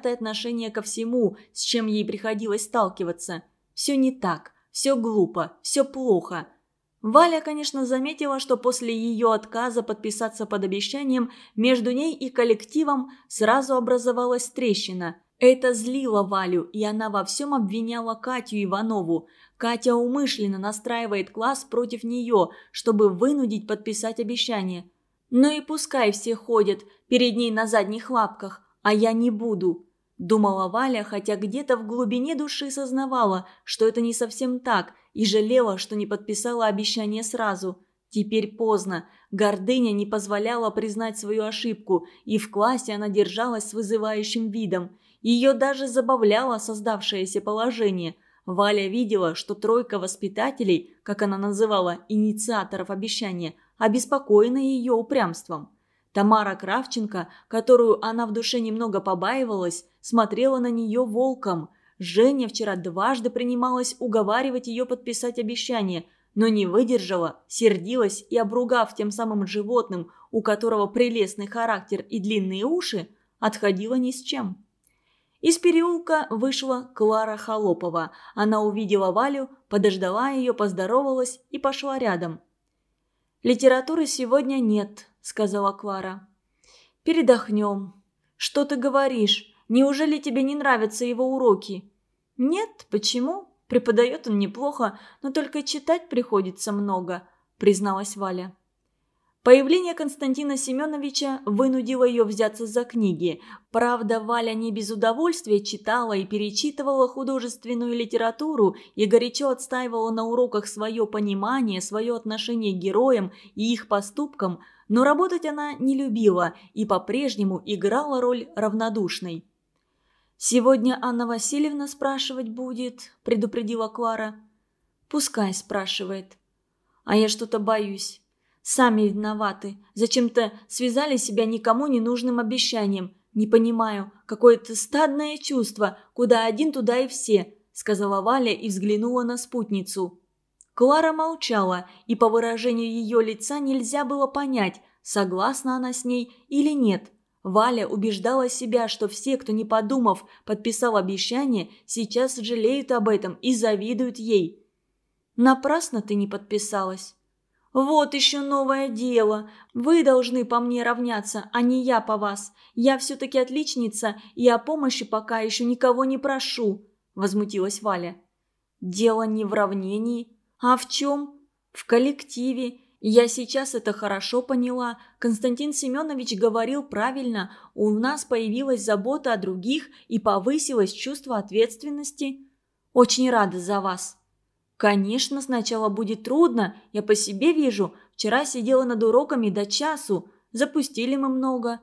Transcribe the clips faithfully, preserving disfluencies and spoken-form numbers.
предвзятое отношение ко всему, с чем ей приходилось сталкиваться. Все не так, все глупо, все плохо. Валя, конечно, заметила, что после ее отказа подписаться под обещанием между ней и коллективом сразу образовалась трещина. Это злило Валю, и она во всем обвиняла Катю Иванову. Катя умышленно настраивает класс против нее, чтобы вынудить подписать обещание. «Ну и пускай все ходят перед ней на задних лапках, а я не буду», – думала Валя, хотя где-то в глубине души сознавала, что это не совсем так, и жалела, что не подписала обещание сразу. Теперь поздно. Гордыня не позволяла признать свою ошибку, и в классе она держалась с вызывающим видом. Ее даже забавляло создавшееся положение. Валя видела, что тройка воспитателей, как она называла инициаторов обещания, обеспокоена ее упрямством. Тамара Кравченко, которую она в душе немного побаивалась, смотрела на нее волком. Женя вчера дважды принималась уговаривать ее подписать обещание, но не выдержала, сердилась и, обругав тем самым животным, у которого прелестный характер и длинные уши, отходила ни с чем. Из переулка вышла Клара Холопова. Она увидела Валю, подождала ее, поздоровалась и пошла рядом. «Литературы сегодня нет», — сказала Клара. «Передохнем». «Что ты говоришь? Неужели тебе не нравятся его уроки?» «Нет, почему? Преподает он неплохо, но только читать приходится много», — призналась Валя. Появление Константина Семеновича вынудило ее взяться за книги. Правда, Валя не без удовольствия читала и перечитывала художественную литературу и горячо отстаивала на уроках свое понимание, свое отношение к героям и их поступкам, но работать она не любила и по-прежнему играла роль равнодушной. «Сегодня Анна Васильевна спрашивать будет», – предупредила Клара. «Пускай спрашивает. А я что-то боюсь. Сами виноваты. Зачем-то связали себя никому не нужным обещанием. Не понимаю, какое-то стадное чувство, куда один, туда и все», – сказала Валя и взглянула на спутницу. Клара молчала, и по выражению ее лица нельзя было понять, согласна она с ней или нет. Валя убеждала себя, что все, кто не подумав, подписал обещание, сейчас жалеют об этом и завидуют ей. «Напрасно ты не подписалась». «Вот еще новое дело. Вы должны по мне равняться, а не я по вас. Я все-таки отличница и о помощи пока еще никого не прошу», – возмутилась Валя. «Дело не в равнении. А в чем? В коллективе. Я сейчас это хорошо поняла. Константин Семенович говорил правильно. У нас появилась забота о других и повысилось чувство ответственности. Очень рада за вас». «Конечно, сначала будет трудно, я по себе вижу. Вчера сидела над уроками до часу. Запустили мы много».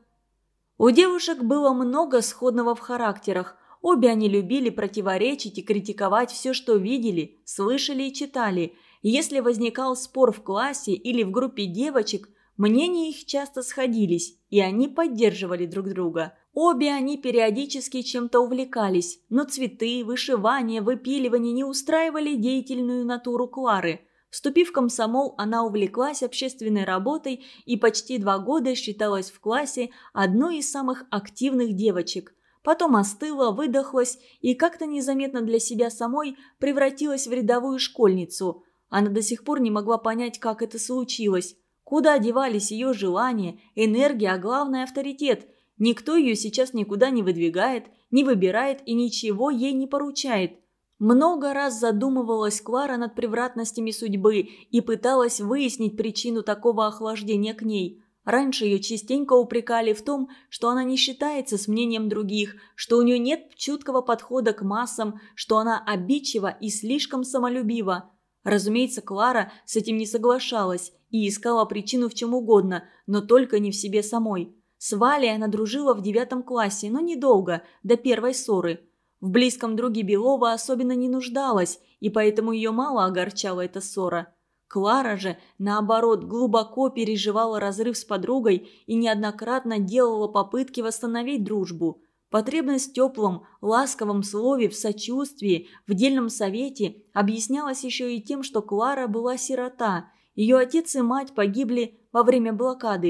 У девушек было много сходного в характерах. Обе они любили противоречить и критиковать все, что видели, слышали и читали. И если возникал спор в классе или в группе девочек, мнения их часто сходились, и они поддерживали друг друга. Обе они периодически чем-то увлекались, но цветы, вышивание, выпиливание не устраивали деятельную натуру Клары. Вступив в комсомол, она увлеклась общественной работой и почти два года считалась в классе одной из самых активных девочек. Потом остыла, выдохлась и как-то незаметно для себя самой превратилась в рядовую школьницу. Она до сих пор не могла понять, как это случилось. Куда девались ее желания, энергия, а главное авторитет. Никто ее сейчас никуда не выдвигает, не выбирает и ничего ей не поручает. Много раз задумывалась Клара над превратностями судьбы и пыталась выяснить причину такого охлаждения к ней. Раньше ее частенько упрекали в том, что она не считается с мнением других, что у нее нет чуткого подхода к массам, что она обидчива и слишком самолюбива. Разумеется, Клара с этим не соглашалась и искала причину в чем угодно, но только не в себе самой. С Валей она дружила в девятом классе, но недолго, до первой ссоры. В близком друге Белова особенно не нуждалась, и поэтому ее мало огорчала эта ссора. Клара же, наоборот, глубоко переживала разрыв с подругой и неоднократно делала попытки восстановить дружбу. Потребность в теплом, ласковом слове, в сочувствии, в дельном совете объяснялась еще и тем, что Клара была сирота. Ее отец и мать погибли во время блокады.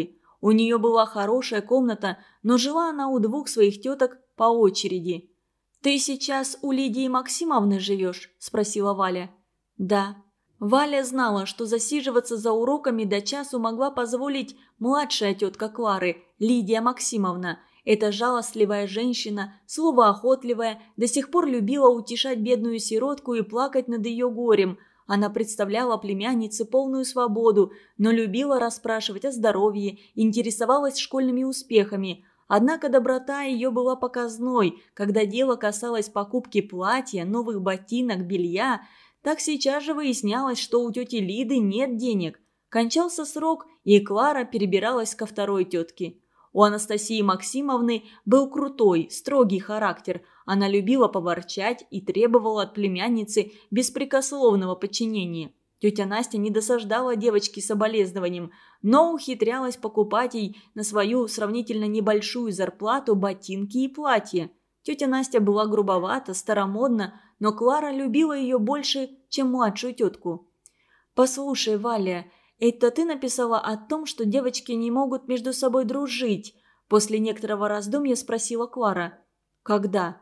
У нее была хорошая комната, но жила она у двух своих теток по очереди. «Ты сейчас у Лидии Максимовны живешь?» – спросила Валя. «Да». Валя знала, что засиживаться за уроками до часу могла позволить младшая тетка Клары, Лидия Максимовна. Эта жалостливая женщина, словоохотливая, до сих пор любила утешать бедную сиротку и плакать над ее горем. Она представляла племяннице полную свободу, но любила расспрашивать о здоровье, интересовалась школьными успехами. Однако доброта ее была показной, когда дело касалось покупки платья, новых ботинок, белья. Так сейчас же выяснялось, что у тети Лиды нет денег. Кончался срок, и Клара перебиралась ко второй тетке. У Анастасии Максимовны был крутой, строгий характер. Она любила поворчать и требовала от племянницы беспрекословного подчинения. Тетя Настя не досаждала девочке соболезнованием, но ухитрялась покупать ей на свою сравнительно небольшую зарплату ботинки и платья. Тетя Настя была грубовата, старомодна, но Клара любила ее больше, чем младшую тетку. «Послушай, Валя, это ты написала о том, что девочки не могут между собой дружить?» После некоторого раздумья спросила Клара. «Когда?»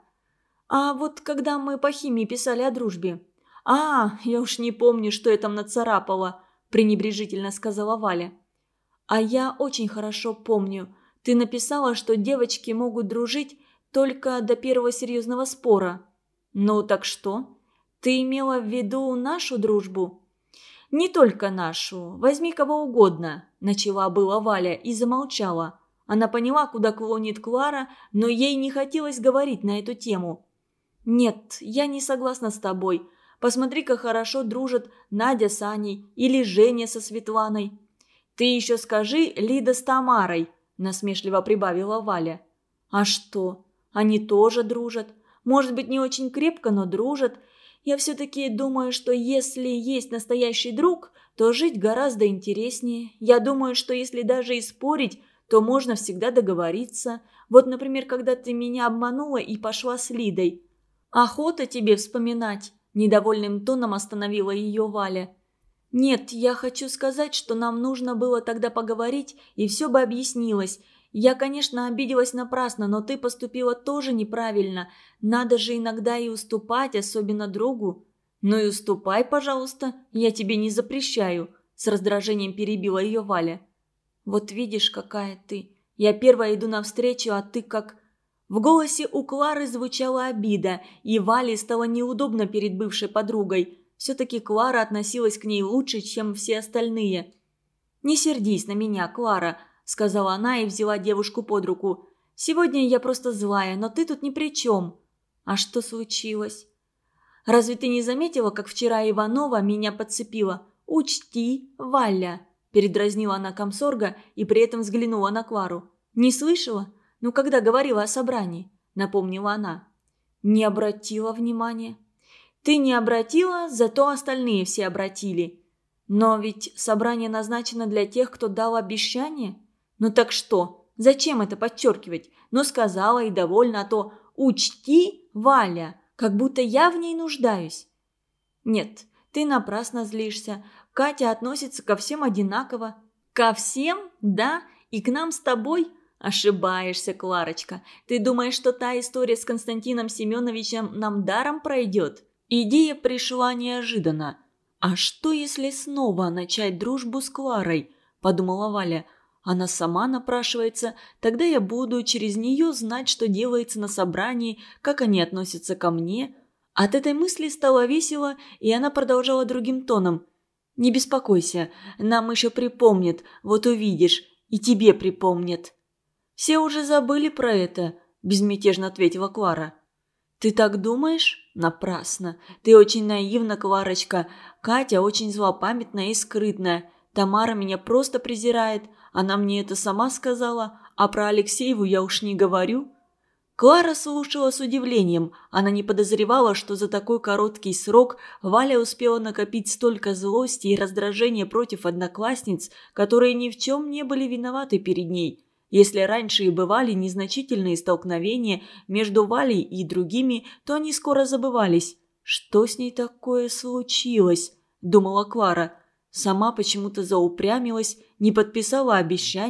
«А вот когда мы по химии писали о дружбе». «А, я уж не помню, что я там нацарапала», – пренебрежительно сказала Валя. «А я очень хорошо помню. Ты написала, что девочки могут дружить только до первого серьезного спора». «Ну так что? Ты имела в виду нашу дружбу?» «Не только нашу. Возьми кого угодно», – начала была Валя и замолчала. Она поняла, куда клонит Клара, но ей не хотелось говорить на эту тему. «Нет, я не согласна с тобой. Посмотри, как хорошо дружат Надя с Аней или Женя со Светланой». «Ты еще скажи Лида с Тамарой», – насмешливо прибавила Валя. «А что? Они тоже дружат. Может быть, не очень крепко, но дружат. Я все-таки думаю, что если есть настоящий друг, то жить гораздо интереснее. Я думаю, что если даже и спорить, то можно всегда договориться. Вот, например, когда ты меня обманула и пошла с Лидой. Охота тебе вспоминать», – недовольным тоном остановила ее Валя. «Нет, я хочу сказать, что нам нужно было тогда поговорить, и все бы объяснилось. Я, конечно, обиделась напрасно, но ты поступила тоже неправильно. Надо же иногда и уступать, особенно другу». «Ну и уступай, пожалуйста, я тебе не запрещаю», – с раздражением перебила ее Валя. «Вот видишь, какая ты. Я первая иду навстречу, а ты как...» В голосе у Клары звучала обида, и Вале стало неудобно перед бывшей подругой. Все-таки Клара относилась к ней лучше, чем все остальные. «Не сердись на меня, Клара», – сказала она и взяла девушку под руку. «Сегодня я просто злая, но ты тут ни при чем». «А что случилось?» «Разве ты не заметила, как вчера Иванова меня подцепила? Учти, Валя», – передразнила она комсорга и при этом взглянула на Клару. «Не слышала? Ну, когда говорила о собрании», – напомнила она. «Не обратила внимания». «Ты не обратила, зато остальные все обратили». «Но ведь собрание назначено для тех, кто дал обещание». «Ну так что? Зачем это подчеркивать? Ну сказала и довольна, а то учти, Валя, как будто я в ней нуждаюсь». «Нет, ты напрасно злишься. Катя относится ко всем одинаково». «Ко всем? Да? И к нам с тобой?» «Ошибаешься, Кларочка. Ты думаешь, что та история с Константином Семеновичем нам даром пройдет?» Идея пришла неожиданно. «А что, если снова начать дружбу с Кларой?» – подумала Валя. «Она сама напрашивается, тогда я буду через нее знать, что делается на собрании, как они относятся ко мне». От этой мысли стало весело, и она продолжала другим тоном. «Не беспокойся, нам еще припомнят, вот увидишь, и тебе припомнят». «Все уже забыли про это», – безмятежно ответила Клара. «Ты так думаешь? Напрасно. Ты очень наивна, Кларочка. Катя очень злопамятная и скрытная. Тамара меня просто презирает. Она мне это сама сказала, а про Алексееву я уж не говорю». Клара слушала с удивлением. Она не подозревала, что за такой короткий срок Валя успела накопить столько злости и раздражения против одноклассниц, которые ни в чем не были виноваты перед ней. Если раньше и бывали незначительные столкновения между Валей и другими, то они скоро забывались. «Что с ней такое случилось?» – думала Клара. Сама почему-то заупрямилась, не подписала обещания,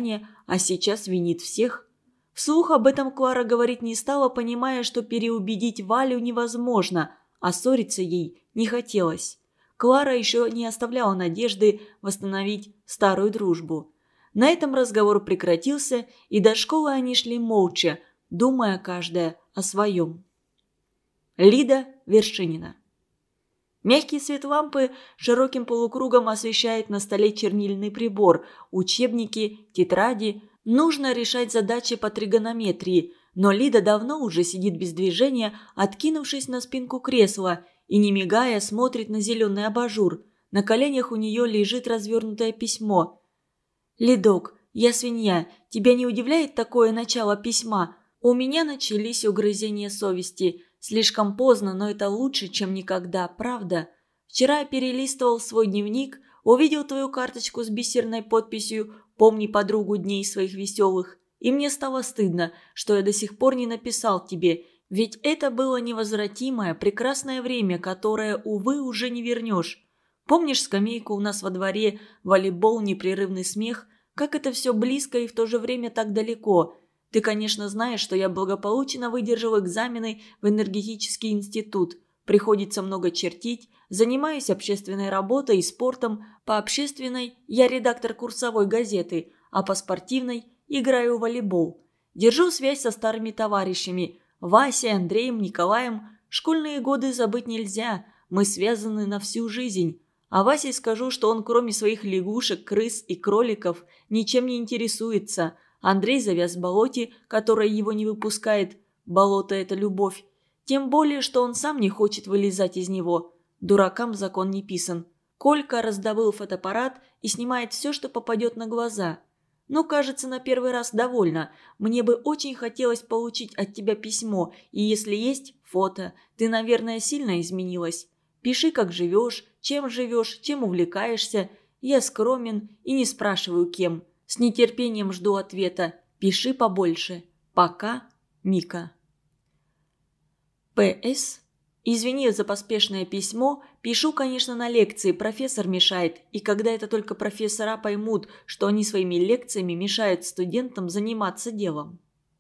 а сейчас винит всех. Вслух об этом Клара говорить не стала, понимая, что переубедить Валю невозможно, а ссориться ей не хотелось. Клара еще не оставляла надежды восстановить старую дружбу. На этом разговор прекратился, и до школы они шли молча, думая каждая о своем. Лида Вершинина. Мягкий свет лампы широким полукругом освещает на столе чернильный прибор, учебники, тетради. Нужно решать задачи по тригонометрии, но Лида давно уже сидит без движения, откинувшись на спинку кресла, и, не мигая, смотрит на зеленый абажур. На коленях у нее лежит развернутое письмо. «Лидок, я свинья. Тебя не удивляет такое начало письма? У меня начались угрызения совести. Слишком поздно, но это лучше, чем никогда, правда? Вчера я перелистывал свой дневник, увидел твою карточку с бисерной подписью «Помни подругу дней своих веселых». И мне стало стыдно, что я до сих пор не написал тебе, ведь это было невозвратимое, прекрасное время, которое, увы, уже не вернешь. Помнишь скамейку у нас во дворе, волейбол, непрерывный смех? Как это все близко и в то же время так далеко? Ты, конечно, знаешь, что я благополучно выдержал экзамены в энергетический институт. Приходится много чертить, занимаюсь общественной работой и спортом. По общественной я редактор курсовой газеты, а по спортивной играю в волейбол. Держу связь со старыми товарищами – Васей, Андреем, Николаем. Школьные годы забыть нельзя, мы связаны на всю жизнь. А Васе скажу, что он кроме своих лягушек, крыс и кроликов ничем не интересуется. Андрей завяз в болоте, которое его не выпускает. Болото – это любовь. Тем более, что он сам не хочет вылезать из него. Дуракам закон не писан. Колька раздобыл фотоаппарат и снимает все, что попадет на глаза. Ну, кажется, на первый раз довольно. Мне бы очень хотелось получить от тебя письмо, и если есть фото, ты, наверное, сильно изменилась. Пиши, как живешь, чем живешь, чем увлекаешься. Я скромен и не спрашиваю, кем. С нетерпением жду ответа. Пиши побольше. Пока, Мика. П С. Извини за поспешное письмо. Пишу, конечно, на лекции. Профессор мешает. И когда это только профессора поймут, что они своими лекциями мешают студентам заниматься делом.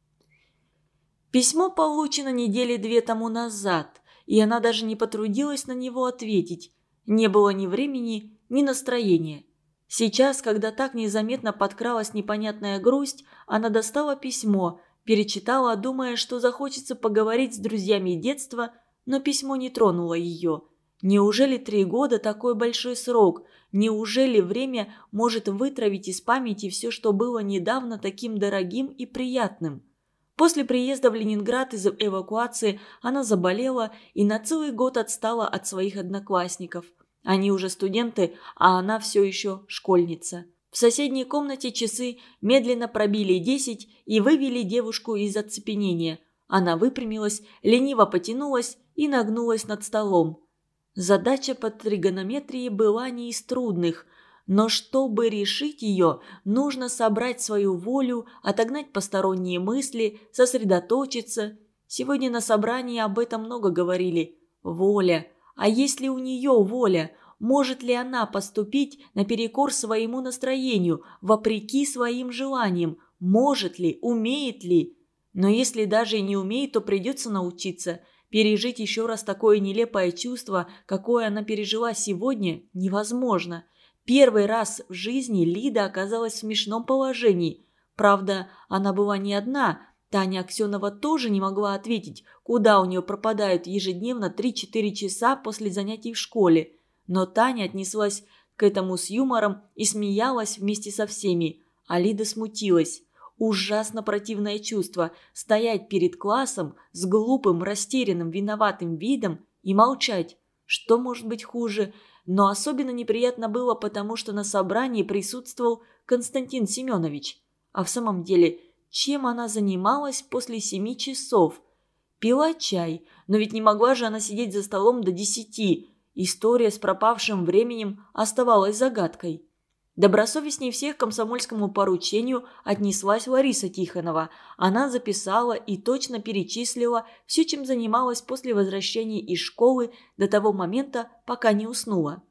Письмо получено недели две тому назад, и она даже не потрудилась на него ответить. Не было ни времени, ни настроения. Сейчас, когда так незаметно подкралась непонятная грусть, она достала письмо, перечитала, думая, что захочется поговорить с друзьями детства, но письмо не тронуло ее. Неужели три года такой большой срок? Неужели время может вытравить из памяти все, что было недавно таким дорогим и приятным? После приезда в Ленинград из эвакуации она заболела и на целый год отстала от своих одноклассников. Они уже студенты, а она все еще школьница. В соседней комнате часы медленно пробили десять и вывели девушку из оцепенения. Она выпрямилась, лениво потянулась и нагнулась над столом. Задача по тригонометрии была не из трудных, но чтобы решить ее, нужно собрать свою волю, отогнать посторонние мысли, сосредоточиться. Сегодня на собрании об этом много говорили. Воля. А есть ли у нее воля? Может ли она поступить наперекор своему настроению, вопреки своим желаниям? Может ли? Умеет ли? Но если даже и не умеет, то придется научиться. Пережить еще раз такое нелепое чувство, какое она пережила сегодня, невозможно. Первый раз в жизни Лида оказалась в смешном положении. Правда, она была не одна. Таня Аксенова тоже не могла ответить, куда у нее пропадают ежедневно три-четыре часа после занятий в школе. Но Таня отнеслась к этому с юмором и смеялась вместе со всеми, а Лида смутилась. Ужасно противное чувство – стоять перед классом с глупым, растерянным, виноватым видом и молчать. Что может быть хуже? Но особенно неприятно было, потому что на собрании присутствовал Константин Семенович. А в самом деле, чем она занималась после семи часов? Пила чай, но ведь не могла же она сидеть за столом до десяти. История с пропавшим временем оставалась загадкой. Добросовестней всех к комсомольскому поручению отнеслась Лариса Тихонова. Она записала и точно перечислила все, чем занималась после возвращения из школы до того момента, пока не уснула.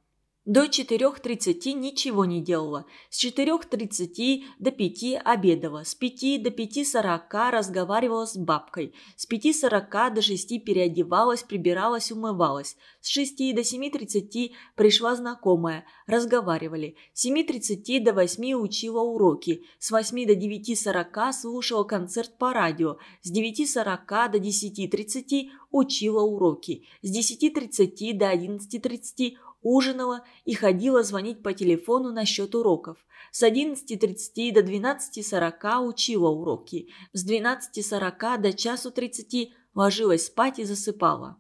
До четырех тридцати ничего не делала. С четырех тридцати до пяти обедала. С пяти до пяти сорока разговаривала с бабкой. С пяти сорока до шести переодевалась, прибиралась, умывалась. С шести до семи тридцати пришла знакомая. Разговаривали. С семи тридцати до восьми учила уроки. С восьми до девяти сорока слушала концерт по радио. С девяти сорока до десяти тридцати учила уроки. С десяти тридцати до одиннадцати тридцати ужинала и ходила звонить по телефону насчет уроков. С одиннадцати тридцати до двенадцати сорока учила уроки. С двенадцати сорока до часу тридцати ложилась спать и засыпала.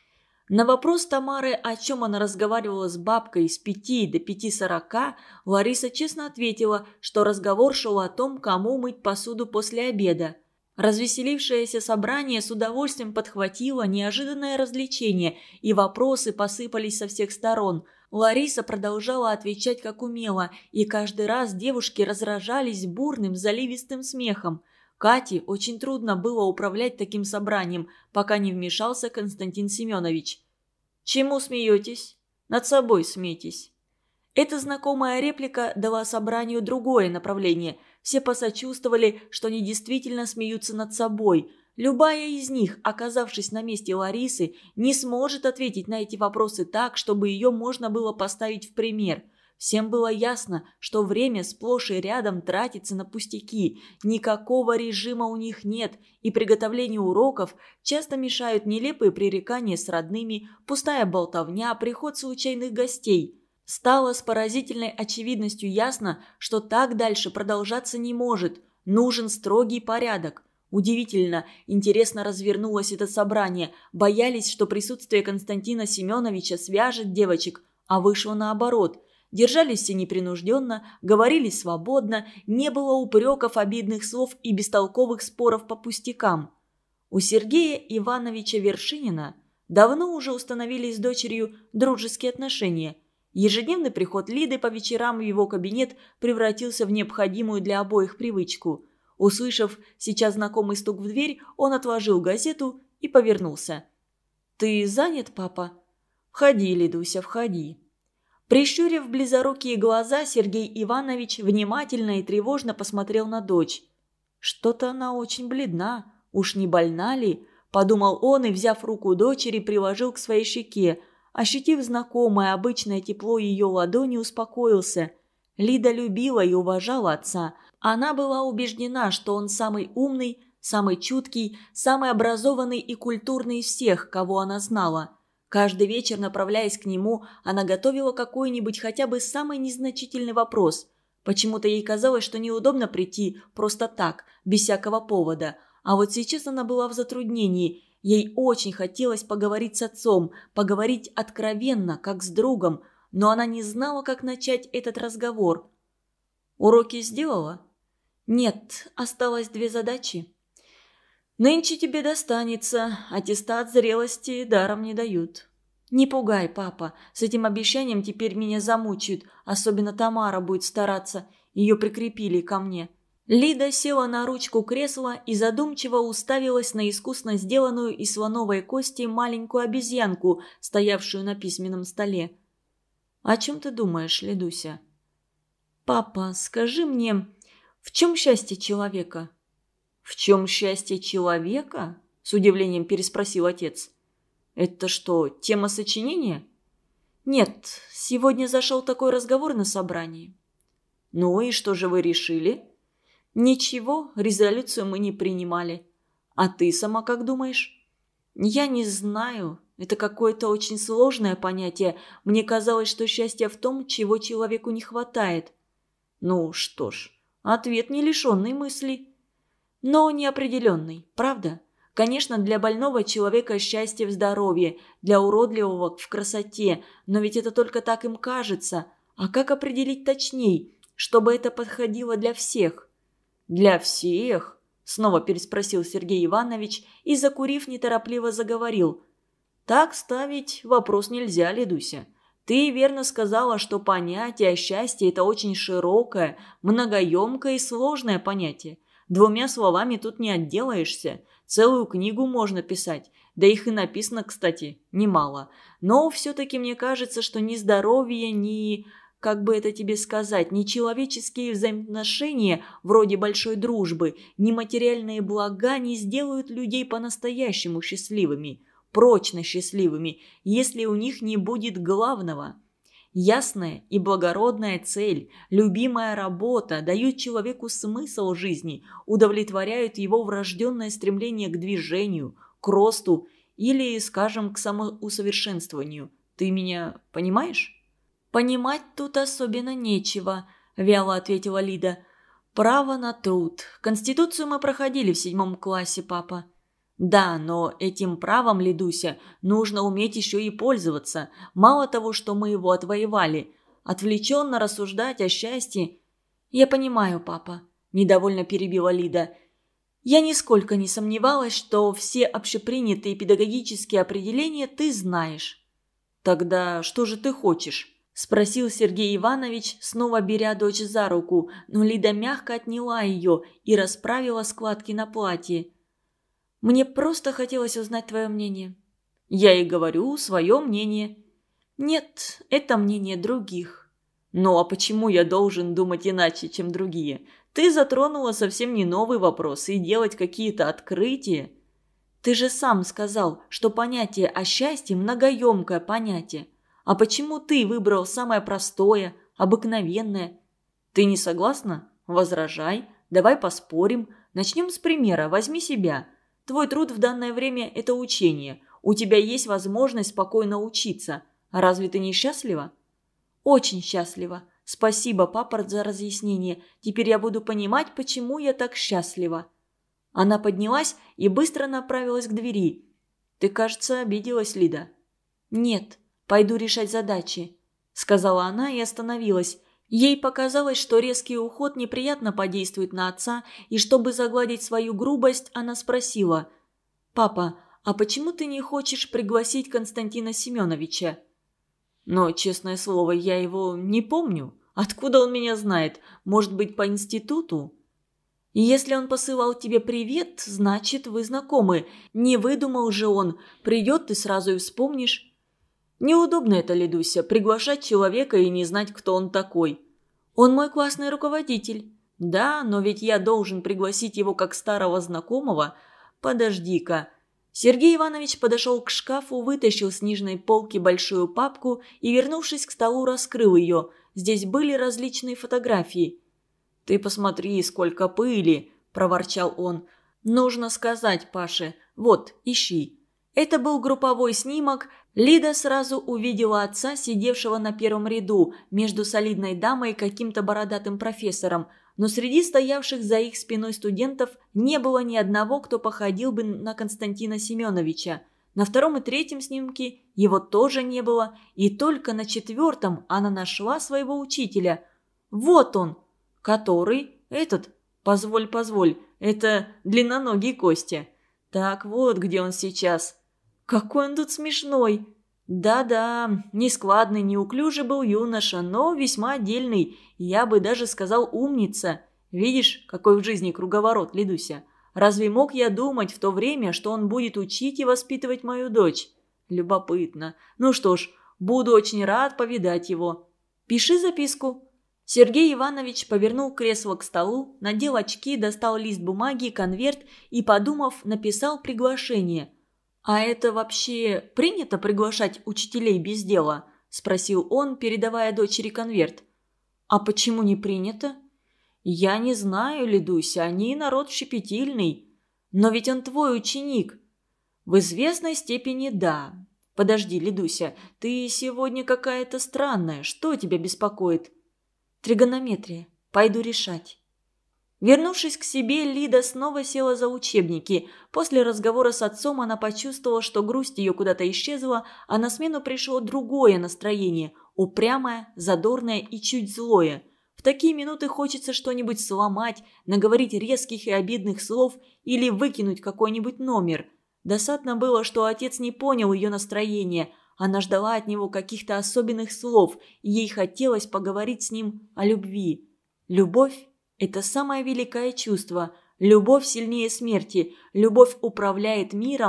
На вопрос Тамары, о чем она разговаривала с бабкой с пяти до пяти сорока, Лариса честно ответила, что разговор шел о том, кому мыть посуду после обеда. Развеселившееся собрание с удовольствием подхватило неожиданное развлечение, и вопросы посыпались со всех сторон. Лариса продолжала отвечать как умела, и каждый раз девушки разражались бурным заливистым смехом. Кате очень трудно было управлять таким собранием, пока не вмешался Константин Семенович. «Чему смеетесь? Над собой смейтесь». Эта знакомая реплика дала собранию другое направление. Все посочувствовали, что они действительно смеются над собой. Любая из них, оказавшись на месте Ларисы, не сможет ответить на эти вопросы так, чтобы ее можно было поставить в пример. Всем было ясно, что время сплошь и рядом тратится на пустяки, никакого режима у них нет, и приготовлению уроков часто мешают нелепые пререкания с родными, пустая болтовня, приход случайных гостей. Стало с поразительной очевидностью ясно, что так дальше продолжаться не может, нужен строгий порядок. Удивительно, интересно развернулось это собрание, боялись, что присутствие Константина Семеновича свяжет девочек, а вышло наоборот. Держались все непринужденно, говорили свободно, не было упреков, обидных слов и бестолковых споров по пустякам. У Сергея Ивановича Вершинина давно уже установились с дочерью дружеские отношения. Ежедневный приход Лиды по вечерам в его кабинет превратился в необходимую для обоих привычку. Услышав сейчас знакомый стук в дверь, он отложил газету и повернулся. «Ты занят, папа?» «Входи, Лидуся, входи». Прищурив близорукие глаза, Сергей Иванович внимательно и тревожно посмотрел на дочь. «Что-то она очень бледна, уж не больна ли?» – подумал он и, взяв руку дочери, приложил к своей щеке. Ощутив знакомое обычное тепло ее ладони, успокоился. Лида любила и уважала отца. Она была убеждена, что он самый умный, самый чуткий, самый образованный и культурный из всех, кого она знала. Каждый вечер, направляясь к нему, она готовила какой-нибудь хотя бы самый незначительный вопрос. Почему-то ей казалось, что неудобно прийти просто так, без всякого повода. А вот сейчас она была в затруднении. Ей очень хотелось поговорить с отцом, поговорить откровенно, как с другом, но она не знала, как начать этот разговор. «Уроки сделала?» «Нет, осталось две задачи». «Нынче тебе достанется, аттестат зрелости даром не дают». «Не пугай, папа, с этим обещанием теперь меня замучают, особенно Тамара будет стараться, ее прикрепили ко мне». Лида села на ручку кресла и задумчиво уставилась на искусно сделанную из слоновой кости маленькую обезьянку, стоявшую на письменном столе. «О чем ты думаешь, Лидуся?» «Папа, скажи мне, в чем счастье человека?» «В чем счастье человека?» – с удивлением переспросил отец. «Это что, тема сочинения?» «Нет, сегодня зашел такой разговор на собрании». «Ну и что же вы решили?» «Ничего, резолюцию мы не принимали. А ты сама как думаешь?» «Я не знаю. Это какое-то очень сложное понятие. Мне казалось, что счастье в том, чего человеку не хватает». «Ну что ж, ответ не лишенный мыслей». «Но неопределенный, правда? Конечно, для больного человека счастье в здоровье, для уродливого в красоте, но ведь это только так им кажется. А как определить точней, чтобы это подходило для всех?» «Для всех?» – снова переспросил Сергей Иванович и, закурив, неторопливо заговорил. «Так ставить вопрос нельзя, Лидуся. Ты верно сказала, что понятие счастья – это очень широкое, многоемкое и сложное понятие. Двумя словами тут не отделаешься. Целую книгу можно писать. Да их и написано, кстати, немало. Но все-таки мне кажется, что ни здоровье, ни, как бы это тебе сказать, ни человеческие взаимоотношения, вроде большой дружбы, ни материальные блага не сделают людей по-настоящему счастливыми, прочно счастливыми, если у них не будет главного. Ясная и благородная цель, любимая работа дают человеку смысл жизни, удовлетворяют его врожденное стремление к движению, к росту или, скажем, к самоусовершенствованию. Ты меня понимаешь? «Понимать тут особенно нечего», – вяло ответила Лида. «Право на труд. Конституцию мы проходили в седьмом классе, папа». «Да, но этим правом, Лидуся, нужно уметь еще и пользоваться. Мало того, что мы его отвоевали. Отвлеченно рассуждать о счастье...» «Я понимаю, папа», – недовольно перебила Лида. «Я нисколько не сомневалась, что все общепринятые педагогические определения ты знаешь». «Тогда что же ты хочешь?» – спросил Сергей Иванович, снова беря дочь за руку, но Лида мягко отняла ее и расправила складки на платье. «Мне просто хотелось узнать твое мнение». «Я и говорю свое мнение». «Нет, это мнение других». «Ну а почему я должен думать иначе, чем другие? Ты затронула совсем не новый вопрос и делать какие-то открытия». «Ты же сам сказал, что понятие о счастье – многоемкое понятие. А почему ты выбрал самое простое, обыкновенное?» «Ты не согласна? Возражай. Давай поспорим. Начнем с примера. Возьми себя. Твой труд в данное время – это учение. У тебя есть возможность спокойно учиться. А разве ты не счастлива?» «Очень счастлива. Спасибо, папа, за разъяснение. Теперь я буду понимать, почему я так счастлива». Она поднялась и быстро направилась к двери. «Ты, кажется, обиделась, Лида». «Нет, пойду решать задачи», – сказала она и остановилась. Ей показалось, что резкий уход неприятно подействует на отца, и чтобы загладить свою грубость, она спросила: «Папа, а почему ты не хочешь пригласить Константина Семеновича?» «Но, честное слово, я его не помню. Откуда он меня знает? Может быть, по институту?» «Если он посылал тебе привет, значит, вы знакомы. Не выдумал же он. Придет, ты сразу и вспомнишь». «Неудобно это, Лидуся, приглашать человека и не знать, кто он такой». «Он мой классный руководитель». «Да, но ведь я должен пригласить его как старого знакомого. Подожди-ка». Сергей Иванович подошел к шкафу, вытащил с нижней полки большую папку и, вернувшись к столу, раскрыл ее. Здесь были различные фотографии. «Ты посмотри, сколько пыли!» – проворчал он. «Нужно сказать Паше. Вот, ищи». Это был групповой снимок. Лида сразу увидела отца, сидевшего на первом ряду, между солидной дамой и каким-то бородатым профессором. Но среди стоявших за их спиной студентов не было ни одного, кто походил бы на Константина Семеновича. На втором и третьем снимке его тоже не было, и только на четвертом она нашла своего учителя. Вот он! Который? Этот? Позволь, позволь, это длинноногий Костя. Так вот, где он сейчас. Какой он тут смешной. Да-да, нескладный, неуклюжий был юноша, но весьма отдельный, я бы даже сказал умница. Видишь, какой в жизни круговорот, Лидуся? Разве мог я думать в то время, что он будет учить и воспитывать мою дочь? Любопытно. Ну что ж, буду очень рад повидать его. Пиши записку». Сергей Иванович повернул кресло к столу, надел очки, достал лист бумаги, конверт и, подумав, написал приглашение. «А это вообще принято приглашать учителей без дела?» – спросил он, передавая дочери конверт. «А почему не принято?» «Я не знаю, Лидуся, они народ щепетильный. Но ведь он твой ученик». «В известной степени да. Подожди, Лидуся, ты сегодня какая-то странная. Что тебя беспокоит?» «Тригонометрия. Пойду решать». Вернувшись к себе, Лида снова села за учебники. После разговора с отцом она почувствовала, что грусть ее куда-то исчезла, а на смену пришло другое настроение – упрямое, задорное и чуть злое. В такие минуты хочется что-нибудь сломать, наговорить резких и обидных слов или выкинуть какой-нибудь номер. Досадно было, что отец не понял ее настроения. Она ждала от него каких-то особенных слов, и ей хотелось поговорить с ним о любви. Любовь – это самое великое чувство. Любовь сильнее смерти. Любовь управляет миром.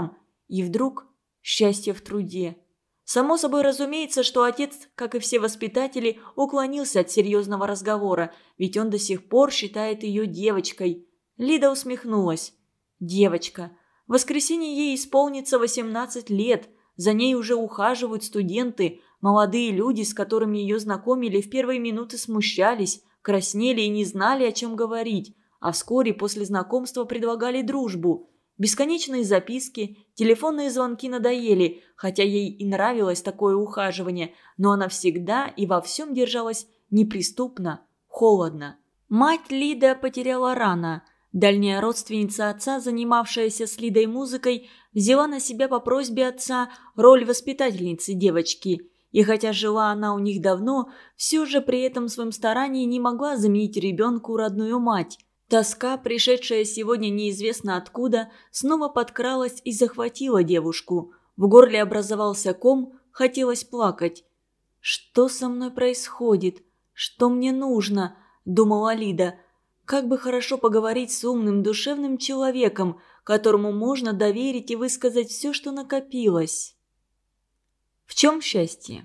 И вдруг счастье в труде. Само собой разумеется, что отец, как и все воспитатели, уклонился от серьезного разговора, ведь он до сих пор считает ее девочкой. Лида усмехнулась. Девочка. В воскресенье ей исполнится восемнадцать лет. За ней уже ухаживают студенты, молодые люди, с которыми ее знакомили, в первые минуты смущались, краснели и не знали, о чем говорить, а вскоре после знакомства предлагали дружбу. Бесконечные записки, телефонные звонки надоели, хотя ей и нравилось такое ухаживание, но она всегда и во всем держалась неприступно, холодно. Мать Лида потеряла рано. Дальняя родственница отца, занимавшаяся с Лидой музыкой, взяла на себя по просьбе отца роль воспитательницы девочки. И хотя жила она у них давно, все же при этом своем старании не могла заменить ребенку родную мать. Тоска, пришедшая сегодня неизвестно откуда, снова подкралась и захватила девушку. В горле образовался ком, хотелось плакать. «Что со мной происходит? Что мне нужно?» – думала Лида. «Как бы хорошо поговорить с умным, душевным человеком, которому можно доверить и высказать все, что накопилось». В чем счастье?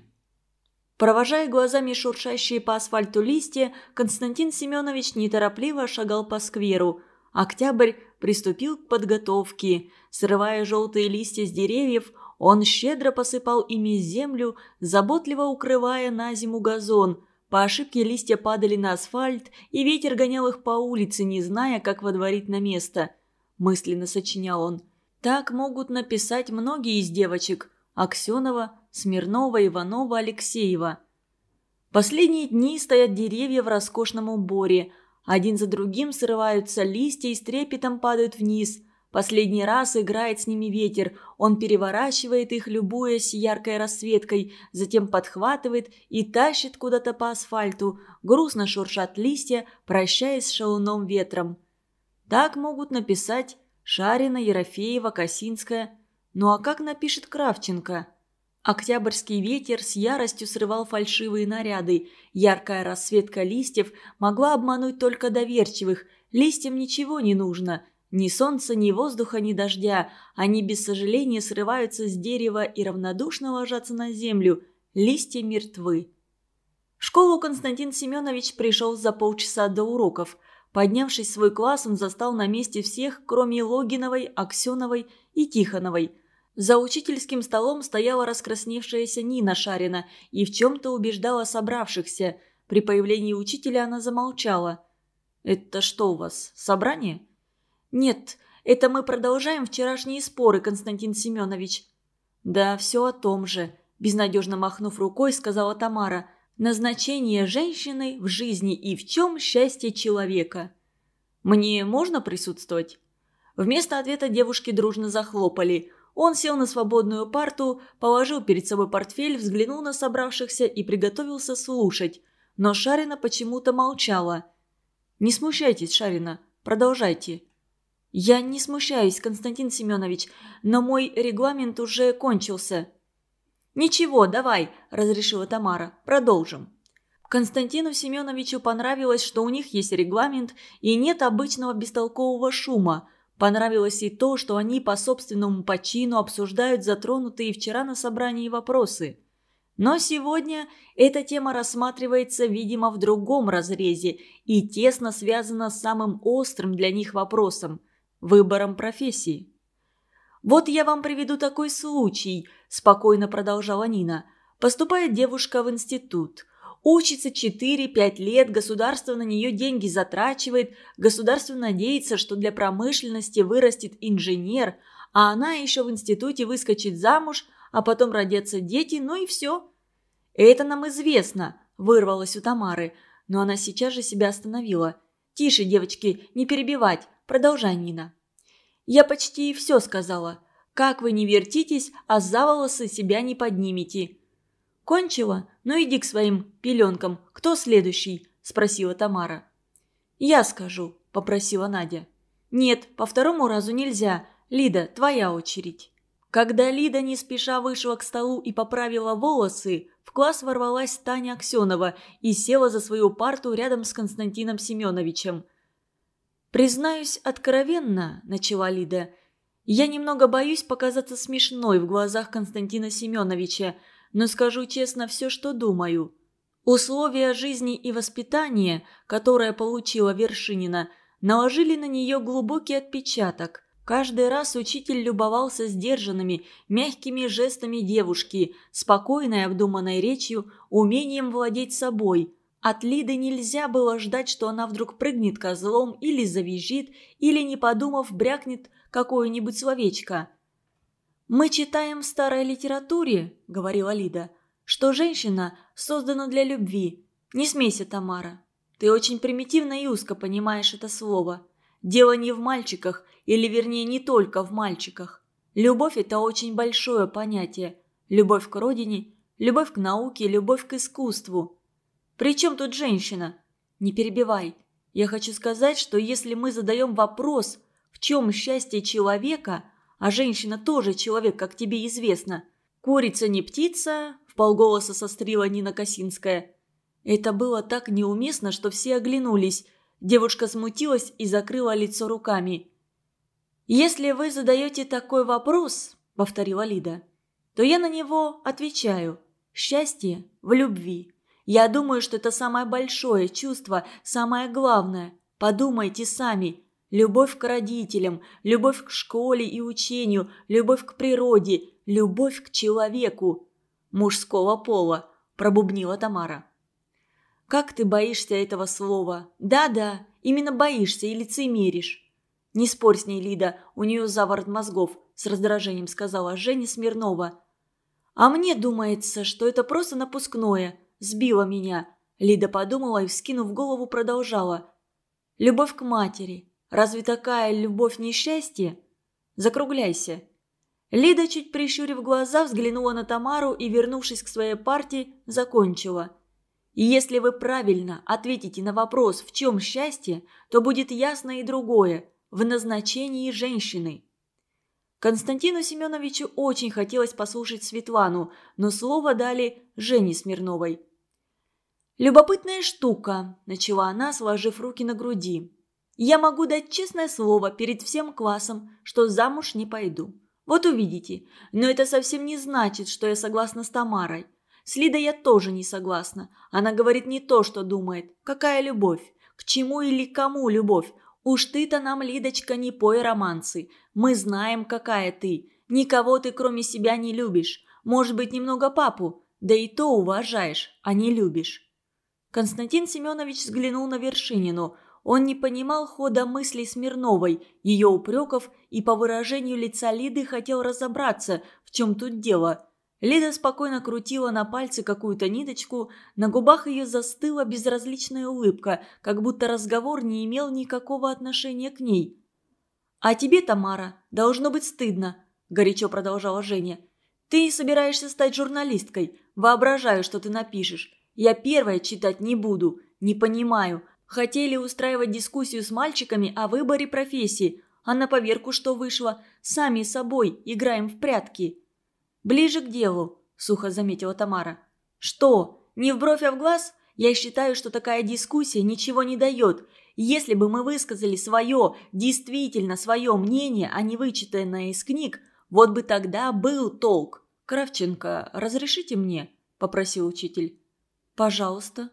Провожая глазами шуршащие по асфальту листья, Константин Семенович неторопливо шагал по скверу. Октябрь приступил к подготовке. Срывая желтые листья с деревьев, он щедро посыпал ими землю, заботливо укрывая на зиму газон. По ошибке листья падали на асфальт, и ветер гонял их по улице, не зная, как водворить на место. Мысленно сочинял он. Так могут написать многие из девочек. Аксенова, Смирнова, Иванова, Алексеева. Последние дни стоят деревья в роскошном уборе. Один за другим срываются листья и с трепетом падают вниз. Последний раз играет с ними ветер. Он переворачивает их, любуясь яркой расцветкой, затем подхватывает и тащит куда-то по асфальту. Грустно шуршат листья, прощаясь с шалуном ветром. Так могут написать Шарина, Ерофеева, Косинская. Ну а как напишет Кравченко? Октябрьский ветер с яростью срывал фальшивые наряды. Яркая расцветка листьев могла обмануть только доверчивых. Листьям ничего не нужно. Ни солнца, ни воздуха, ни дождя. Они без сожаления срываются с дерева и равнодушно ложатся на землю. Листья мертвы. В школу Константин Семенович пришел за полчаса до уроков. Поднявшись в свой класс, он застал на месте всех, кроме Логиновой, Аксеновой и Тихоновой. За учительским столом стояла раскрасневшаяся Нина Шарина и в чем-то убеждала собравшихся. При появлении учителя она замолчала. «Это что у вас, собрание?» «Нет, это мы продолжаем вчерашние споры, Константин Семенович». «Да, все о том же», – безнадежно махнув рукой, сказала Тамара. «Назначение женщины в жизни и в чем счастье человека». «Мне можно присутствовать?» Вместо ответа девушки дружно захлопали. Он сел на свободную парту, положил перед собой портфель, взглянул на собравшихся и приготовился слушать. Но Шарина почему-то молчала. «Не смущайтесь, Шарина, продолжайте». «Я не смущаюсь, Константин Семенович, но мой регламент уже кончился». «Ничего, давай», – разрешила Тамара, – «продолжим». Константину Семеновичу понравилось, что у них есть регламент и нет обычного бестолкового шума. Понравилось и то, что они по собственному почину обсуждают затронутые вчера на собрании вопросы. Но сегодня эта тема рассматривается, видимо, в другом разрезе и тесно связана с самым острым для них вопросом – выбором профессии. «Вот я вам приведу такой случай», – спокойно продолжала Нина. «Поступает девушка в институт. Учится четыре-пять лет, государство на нее деньги затрачивает, государство надеется, что для промышленности вырастет инженер, а она еще в институте выскочит замуж, а потом родятся дети, ну и все». «Это нам известно», – вырвалось у Тамары, но она сейчас же себя остановила. «Тише, девочки, не перебивать, продолжай, Нина». «Я почти все сказала. Как вы не вертитесь, а за волосы себя не поднимете». «Кончила? Ну иди к своим пеленкам. Кто следующий?» – спросила Тамара. «Я скажу», – попросила Надя. «Нет, по второму разу нельзя. Лида, твоя очередь». Когда Лида не спеша вышла к столу и поправила волосы, в класс ворвалась Таня Аксенова и села за свою парту рядом с Константином Семеновичем. «Признаюсь откровенно», – начала Лида, – Я немного боюсь показаться смешной в глазах Константина Семеновича, но скажу честно все, что думаю. Условия жизни и воспитания, которое получила Вершинина, наложили на нее глубокий отпечаток. Каждый раз учитель любовался сдержанными, мягкими жестами девушки, спокойной обдуманной речью, умением владеть собой. От Лиды нельзя было ждать, что она вдруг прыгнет козлом или завизжит, или, не подумав, брякнет какое-нибудь словечко. «Мы читаем в старой литературе, — говорила Лида, — что женщина создана для любви. Не смейся, Тамара. Ты очень примитивно и узко понимаешь это слово. Дело не в мальчиках, или вернее не только в мальчиках. Любовь – это очень большое понятие. Любовь к родине, любовь к науке, любовь к искусству. При чем тут женщина? Не перебивай. Я хочу сказать, что если мы задаем вопрос, в чем счастье человека, а женщина тоже человек, как тебе известно, курица не птица, вполголоса сострила Нина Косинская. Это было так неуместно, что все оглянулись. Девушка смутилась и закрыла лицо руками. «Если вы задаете такой вопрос, — повторила Лида, — то я на него отвечаю. Счастье в любви. Я думаю, что это самое большое чувство, самое главное. Подумайте сами. Любовь к родителям, любовь к школе и учению, любовь к природе, любовь к человеку. Мужского пола», – пробубнила Тамара. «Как ты боишься этого слова? Да-да, именно боишься и лицемеришь». «Не спорь с ней, Лида, у нее заворот мозгов», – с раздражением сказала Женя Смирнова. «А мне думается, что это просто напускное. Сбило меня», – Лида подумала и, вскинув голову, продолжала. «Любовь к матери. Разве такая любовь не счастье? Закругляйся». Лида, чуть прищурив глаза, взглянула на Тамару и, вернувшись к своей партии, закончила. «И если вы правильно ответите на вопрос, в чем счастье, то будет ясно и другое – в назначении женщины». Константину Семеновичу очень хотелось послушать Светлану, но слово дали Жене Смирновой. «Любопытная штука», – начала она, сложив руки на груди. «Я могу дать честное слово перед всем классом, что замуж не пойду. Вот увидите. Но это совсем не значит, что я согласна с Тамарой. С Лидой я тоже не согласна. Она говорит не то, что думает. Какая любовь? К чему или кому любовь? Уж ты-то нам, Лидочка, не пой романсы. Мы знаем, какая ты. Никого ты кроме себя не любишь. Может быть, немного папу. Да и то уважаешь, а не любишь». Константин Семенович взглянул на Вершинину. Он не понимал хода мыслей Смирновой, ее упреков, и по выражению лица Лиды хотел разобраться, в чем тут дело. Лида спокойно крутила на пальце какую-то ниточку, на губах ее застыла безразличная улыбка, как будто разговор не имел никакого отношения к ней. «А тебе, Тамара, должно быть стыдно», – горячо продолжала Женя. «Ты собираешься стать журналисткой. Воображаю, что ты напишешь. Я первая читать не буду. Не понимаю. Хотели устраивать дискуссию с мальчиками о выборе профессии, а на поверку что вышло? Сами собой играем в прятки». «Ближе к делу», – сухо заметила Тамара. «Что, не в бровь, а в глаз? Я считаю, что такая дискуссия ничего не дает. Если бы мы высказали свое, действительно свое мнение, а не вычитанное из книг, вот бы тогда был толк». «Кравченко, разрешите мне?» – попросил учитель. «Пожалуйста».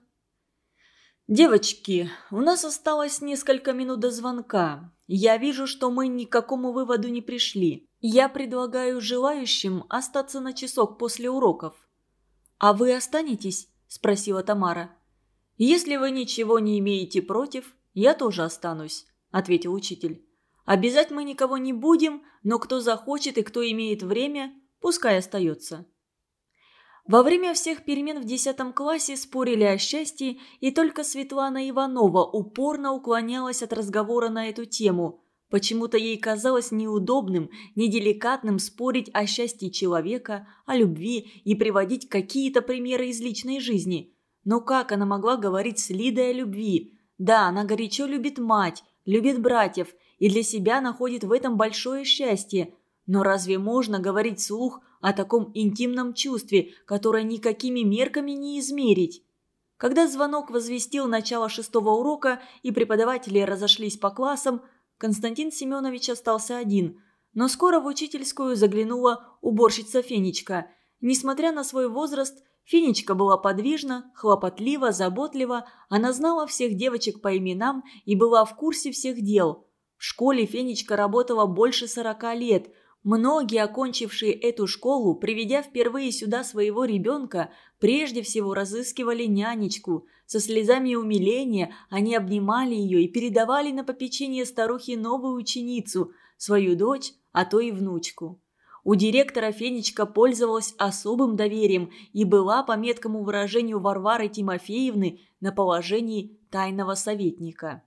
«Девочки, у нас осталось несколько минут до звонка. Я вижу, что мы ни к какому выводу не пришли. Я предлагаю желающим остаться на часок после уроков». «А вы останетесь?» – спросила Тамара. «Если вы ничего не имеете против, я тоже останусь», – ответил учитель. «Обязать мы никого не будем, но кто захочет и кто имеет время, пускай остается». Во время всех перемен в десятом классе спорили о счастье, и только Светлана Иванова упорно уклонялась от разговора на эту тему. Почему-то ей казалось неудобным, неделикатным спорить о счастье человека, о любви и приводить какие-то примеры из личной жизни. Но как она могла говорить с Лидой о любви? Да, она горячо любит мать, любит братьев и для себя находит в этом большое счастье. Но разве можно говорить вслух о таком интимном чувстве, которое никакими мерками не измерить? Когда звонок возвестил начало шестого урока и преподаватели разошлись по классам, Константин Семенович остался один. Но скоро в учительскую заглянула уборщица Фенечка. Несмотря на свой возраст, Фенечка была подвижна, хлопотлива, заботлива, она знала всех девочек по именам и была в курсе всех дел. В школе Фенечка работала больше сорока лет. Многие, окончившие эту школу, приведя впервые сюда своего ребенка, прежде всего разыскивали нянечку. Со слезами умиления они обнимали ее и передавали на попечение старухи новую ученицу, свою дочь, а то и внучку. У директора Фенечка пользовалась особым доверием и была, по меткому выражению Варвары Тимофеевны, на положении тайного советника.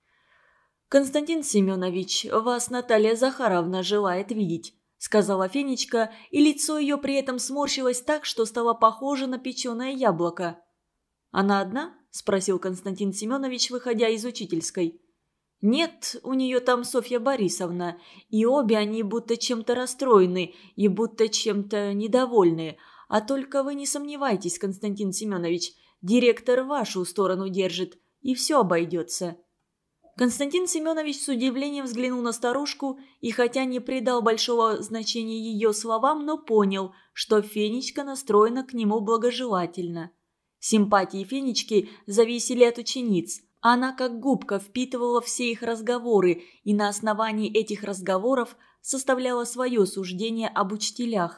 «Константин Семенович, вас Наталья Захаровна желает видеть», – сказала Фенечка, и лицо ее при этом сморщилось так, что стало похоже на печеное яблоко. «Она одна?» – спросил Константин Семенович, выходя из учительской. «Нет, у нее там Софья Борисовна, и обе они будто чем-то расстроены и будто чем-то недовольны. А только вы не сомневайтесь, Константин Семенович, директор вашу сторону держит, и все обойдется». Константин Семенович с удивлением взглянул на старушку и, хотя не придал большого значения ее словам, но понял, что Фенечка настроена к нему благожелательно. Симпатии Фенечки зависели от учениц. Она как губка впитывала все их разговоры и на основании этих разговоров составляла свое суждение об учителях.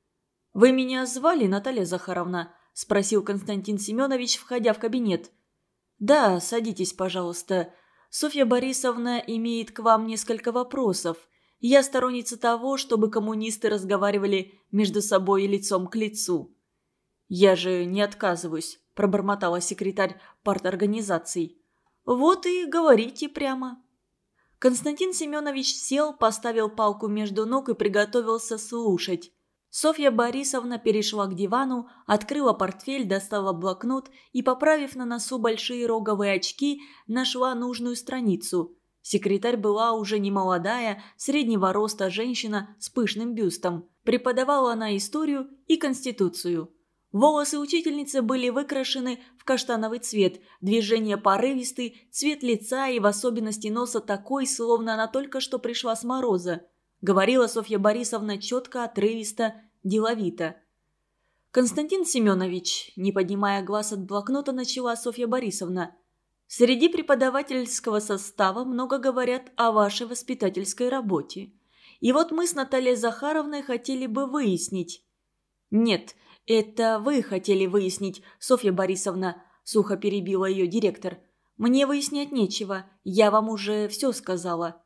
«Вы меня звали, Наталья Захаровна?» – спросил Константин Семенович, входя в кабинет. «Да, садитесь, пожалуйста. Софья Борисовна имеет к вам несколько вопросов. Я сторонница того, чтобы коммунисты разговаривали между собой лицом к лицу». «Я же не отказываюсь», – пробормотала секретарь парторганизаций. «Вот и говорите прямо». Константин Семенович сел, поставил палку между ног и приготовился слушать. Софья Борисовна перешла к дивану, открыла портфель, достала блокнот и, поправив на носу большие роговые очки, нашла нужную страницу. Секретарь была уже немолодая, среднего роста женщина с пышным бюстом. Преподавала она историю и конституцию. Волосы учительницы были выкрашены в каштановый цвет, движения порывисты, цвет лица и в особенности носа такой, словно она только что пришла с мороза. Говорила Софья Борисовна четко, отрывисто, деловито. «Константин Семенович», не поднимая глаз от блокнота, начала Софья Борисовна. «Среди преподавательского состава много говорят о вашей воспитательской работе. И вот мы с Натальей Захаровной хотели бы выяснить». «Нет, это вы хотели выяснить, Софья Борисовна», – сухо перебила ее директор. «Мне выяснять нечего, я вам уже все сказала».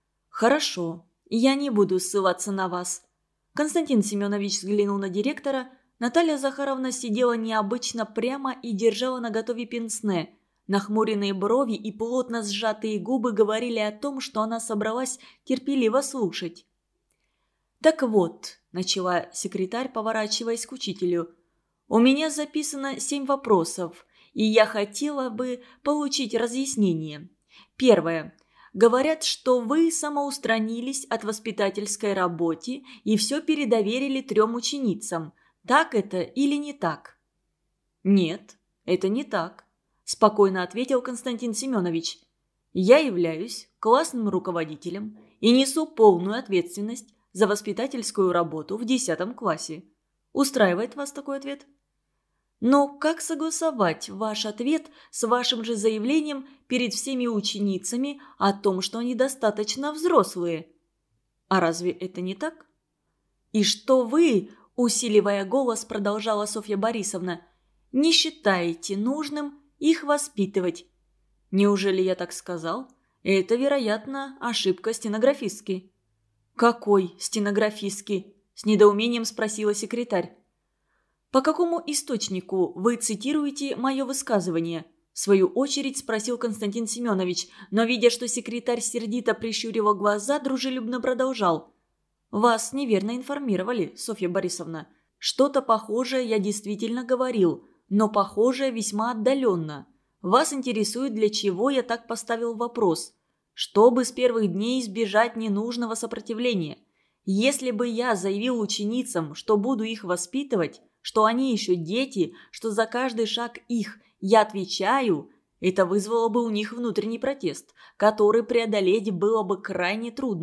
«Хорошо, я не буду ссылаться на вас». Константин Семенович взглянул на директора. Наталья Захаровна сидела необычно прямо и держала наготове пенсне. Нахмуренные брови и плотно сжатые губы говорили о том, что она собралась терпеливо слушать. «Так вот», – начала секретарь, поворачиваясь к учителю, – «у меня записано семь вопросов, и я хотела бы получить разъяснение. Первое. Говорят, что вы самоустранились от воспитательской работы и все передоверили трем ученицам. Так это или не так?» «Нет, это не так», – спокойно ответил Константин Семенович. «Я являюсь классным руководителем и несу полную ответственность за воспитательскую работу в десятом классе. Устраивает вас такой ответ?» «Но как согласовать ваш ответ с вашим же заявлением перед всеми ученицами о том, что они достаточно взрослые?» «А разве это не так?» «И что вы, усиливая голос, продолжала Софья Борисовна, не считаете нужным их воспитывать?» «Неужели я так сказал? Это, вероятно, ошибка стенографистки». «Какой стенографистки?» – с недоумением спросила секретарь. «По какому источнику вы цитируете мое высказывание?» – в свою очередь спросил Константин Семенович, но, видя, что секретарь сердито прищурила глаза, дружелюбно продолжал. «Вас неверно информировали, Софья Борисовна. Что-то похожее я действительно говорил, но похожее весьма отдаленно. Вас интересует, для чего я так поставил вопрос. Чтобы с первых дней избежать ненужного сопротивления. Если бы я заявил ученицам, что буду их воспитывать, что они еще дети, что за каждый шаг их я отвечаю, это вызвало бы у них внутренний протест, который преодолеть было бы крайне трудно.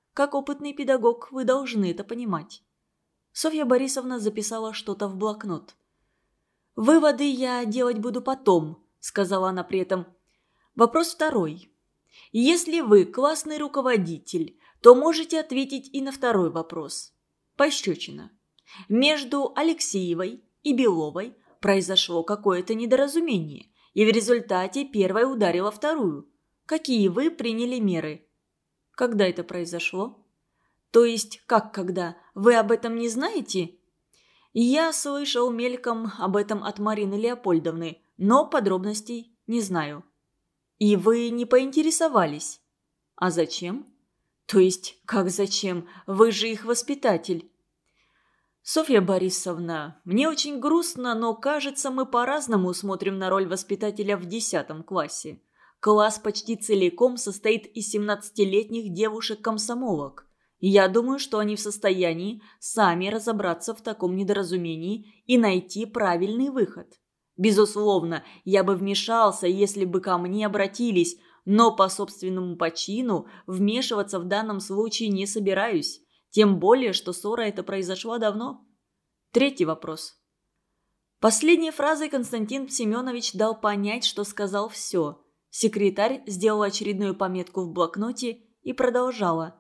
Как опытный педагог вы должны это понимать». Софья Борисовна записала что-то в блокнот. «Выводы я делать буду потом», – сказала она при этом. «Вопрос второй. Если вы классный руководитель, то можете ответить и на второй вопрос. Пощечина. Между Алексеевой и Беловой произошло какое-то недоразумение, и в результате первая ударила вторую. Какие вы приняли меры?» «Когда это произошло?» «То есть, как когда? Вы об этом не знаете?» «Я слышал мельком об этом от Марины Леопольдовны, но подробностей не знаю». «И вы не поинтересовались?» «А зачем?» «То есть, как зачем? Вы же их воспитатель». «Софья Борисовна, мне очень грустно, но, кажется, мы по-разному смотрим на роль воспитателя в десятом классе. Класс почти целиком состоит из семнадцатилетних девушек-комсомолок. Я думаю, что они в состоянии сами разобраться в таком недоразумении и найти правильный выход. Безусловно, я бы вмешался, если бы ко мне обратились, но по собственному почину вмешиваться в данном случае не собираюсь. Тем более, что ссора эта произошла давно». Третий вопрос. Последней фразой Константин Семенович дал понять, что сказал все. Секретарь сделала очередную пометку в блокноте и продолжала.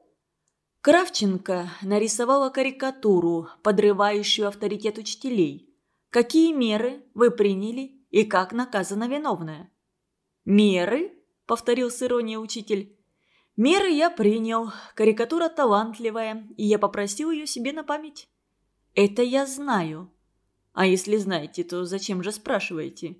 Кравченко нарисовала карикатуру, подрывающую авторитет учителей. Какие меры вы приняли и как наказана виновная?» «Меры?» – повторил с иронией учитель. «Меры я принял. Карикатура талантливая, и я попросил ее себе на память». «Это я знаю». «А если знаете, то зачем же спрашиваете?»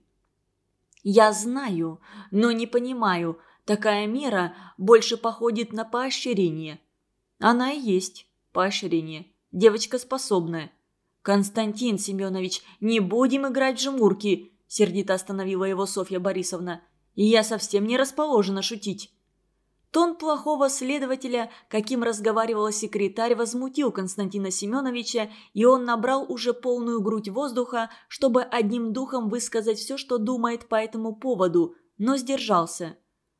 «Я знаю, но не понимаю. Такая мера больше походит на поощрение». «Она и есть поощрение. Девочка способная». «Константин Семенович, не будем играть в жмурки», – сердито остановила его Софья Борисовна. «И я совсем не расположена шутить». Тон плохого следователя, каким разговаривала секретарь, возмутил Константина Семеновича, и он набрал уже полную грудь воздуха, чтобы одним духом высказать все, что думает по этому поводу, но сдержался.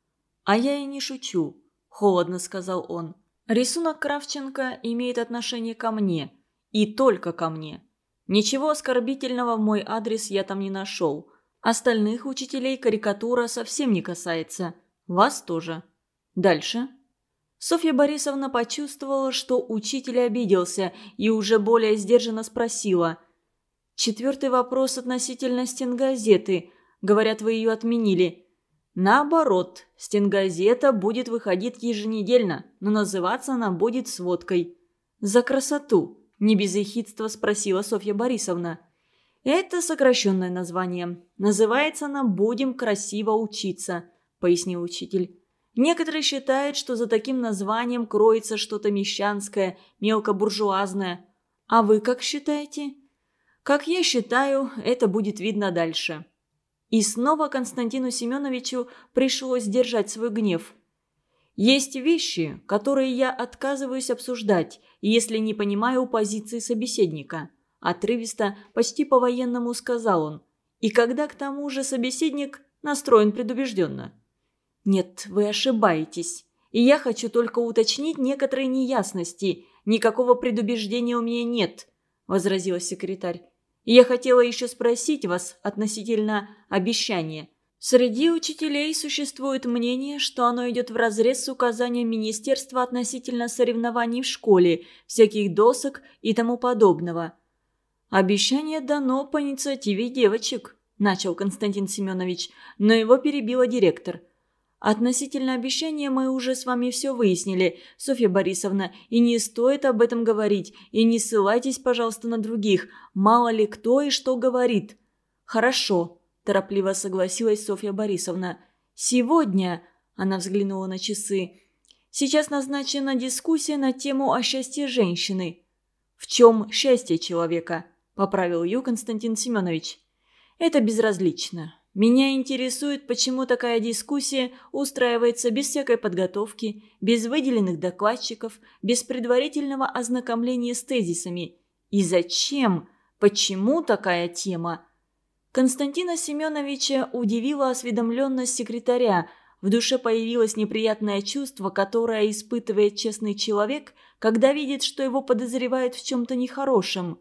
«А я и не шучу», – холодно сказал он. «Рисунок Кравченко имеет отношение ко мне, и только ко мне. Ничего оскорбительного в мой адрес я там не нашел. Остальных учителей карикатура совсем не касается. Вас тоже. Дальше». Софья Борисовна почувствовала, что учитель обиделся, и уже более сдержанно спросила. «Четвертый вопрос относительно стенгазеты. Говорят, вы ее отменили». «Наоборот, стенгазета будет выходить еженедельно, но называться она будет сводкой». «За красоту», – не без ехидства спросила Софья Борисовна. «Это сокращенное название. Называется она «Будем красиво учиться», – пояснил учитель. Некоторые считают, что за таким названием кроется что-то мещанское, мелкобуржуазное. А вы как считаете?» «Как я считаю, это будет видно дальше». И снова Константину Семеновичу пришлось сдержать свой гнев. «Есть вещи, которые я отказываюсь обсуждать, если не понимаю позиции собеседника», – отрывисто, почти по-военному сказал он. И когда к тому же собеседник настроен предубежденно. «Нет, вы ошибаетесь. И я хочу только уточнить некоторые неясности. Никакого предубеждения у меня нет», – возразила секретарь. «Я хотела еще спросить вас относительно обещания. Среди учителей существует мнение, что оно идет вразрез с указанием министерства относительно соревнований в школе, всяких досок и тому подобного». «Обещание дано по инициативе девочек», – начал Константин Семенович, но его перебила директор. «Относительно обещания мы уже с вами все выяснили, Софья Борисовна, и не стоит об этом говорить, и не ссылайтесь, пожалуйста, на других, мало ли кто и что говорит». «Хорошо», – торопливо согласилась Софья Борисовна. «Сегодня», – она взглянула на часы, – «сейчас назначена дискуссия на тему о счастье женщины». «В чем счастье человека?» – поправил ее Константин Семенович. «Это безразлично. Меня интересует, почему такая дискуссия устраивается без всякой подготовки, без выделенных докладчиков, без предварительного ознакомления с тезисами. И зачем? Почему такая тема?» Константина Семеновича удивила осведомленность секретаря. в душе появилось неприятное чувство, которое испытывает честный человек, когда видит, что его подозревают в чем-то нехорошем.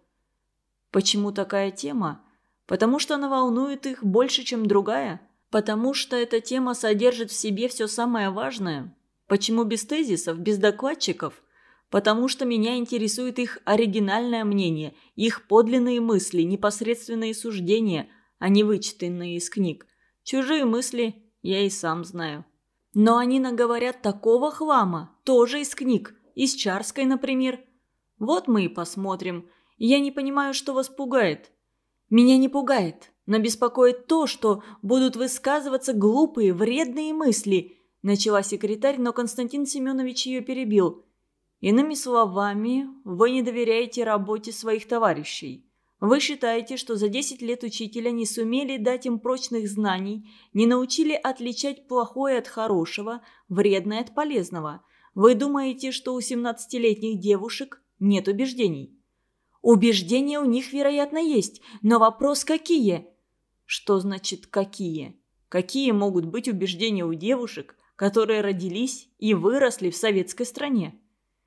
Почему такая тема? Потому что она волнует их больше, чем другая. Потому что эта тема содержит в себе все самое важное. Почему без тезисов, без докладчиков? Потому что меня интересует их оригинальное мнение, их подлинные мысли, непосредственные суждения, а не вычитанные из книг. Чужие мысли я и сам знаю. Но они наговорят такого хлама, тоже из книг, из Чарской, например. Вот мы и посмотрим. Я не понимаю, что вас пугает. Меня не пугает, но беспокоит то, что будут высказываться глупые, вредные мысли, начала секретарь, но Константин Семенович ее перебил. Иными словами, вы не доверяете работе своих товарищей. Вы считаете, что за десять лет учителя не сумели дать им прочных знаний, не научили отличать плохое от хорошего, вредное от полезного. Вы думаете, что у семнадцатилетних девушек нет убеждений? Убеждения у них, вероятно, есть, но вопрос какие? Что значит «какие»? Какие могут быть убеждения у девушек, которые родились и выросли в советской стране?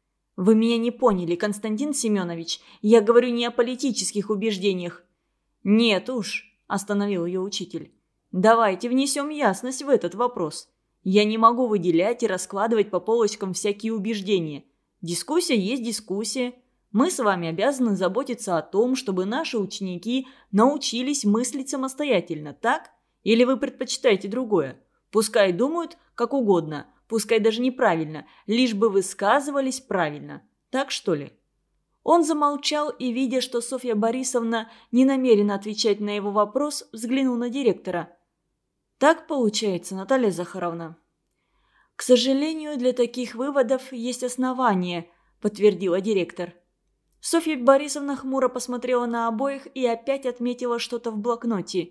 Вы меня не поняли, Константин Семенович. Я говорю не о политических убеждениях. Нет уж, остановил ее учитель. Давайте внесем ясность в этот вопрос. Я не могу выделять и раскладывать по полочкам всякие убеждения. Дискуссия есть дискуссия. Мы с вами обязаны заботиться о том, чтобы наши ученики научились мыслить самостоятельно, так? Или вы предпочитаете другое? Пускай думают как угодно. Пускай даже неправильно, лишь бы высказывались правильно. Так что ли? Он замолчал и, видя, что Софья Борисовна не намерена отвечать на его вопрос, взглянул на директора. Так получается, Наталья Захаровна? К сожалению, для таких выводов есть основания, подтвердила директор. Софья Борисовна хмуро посмотрела на обоих и опять отметила что-то в блокноте.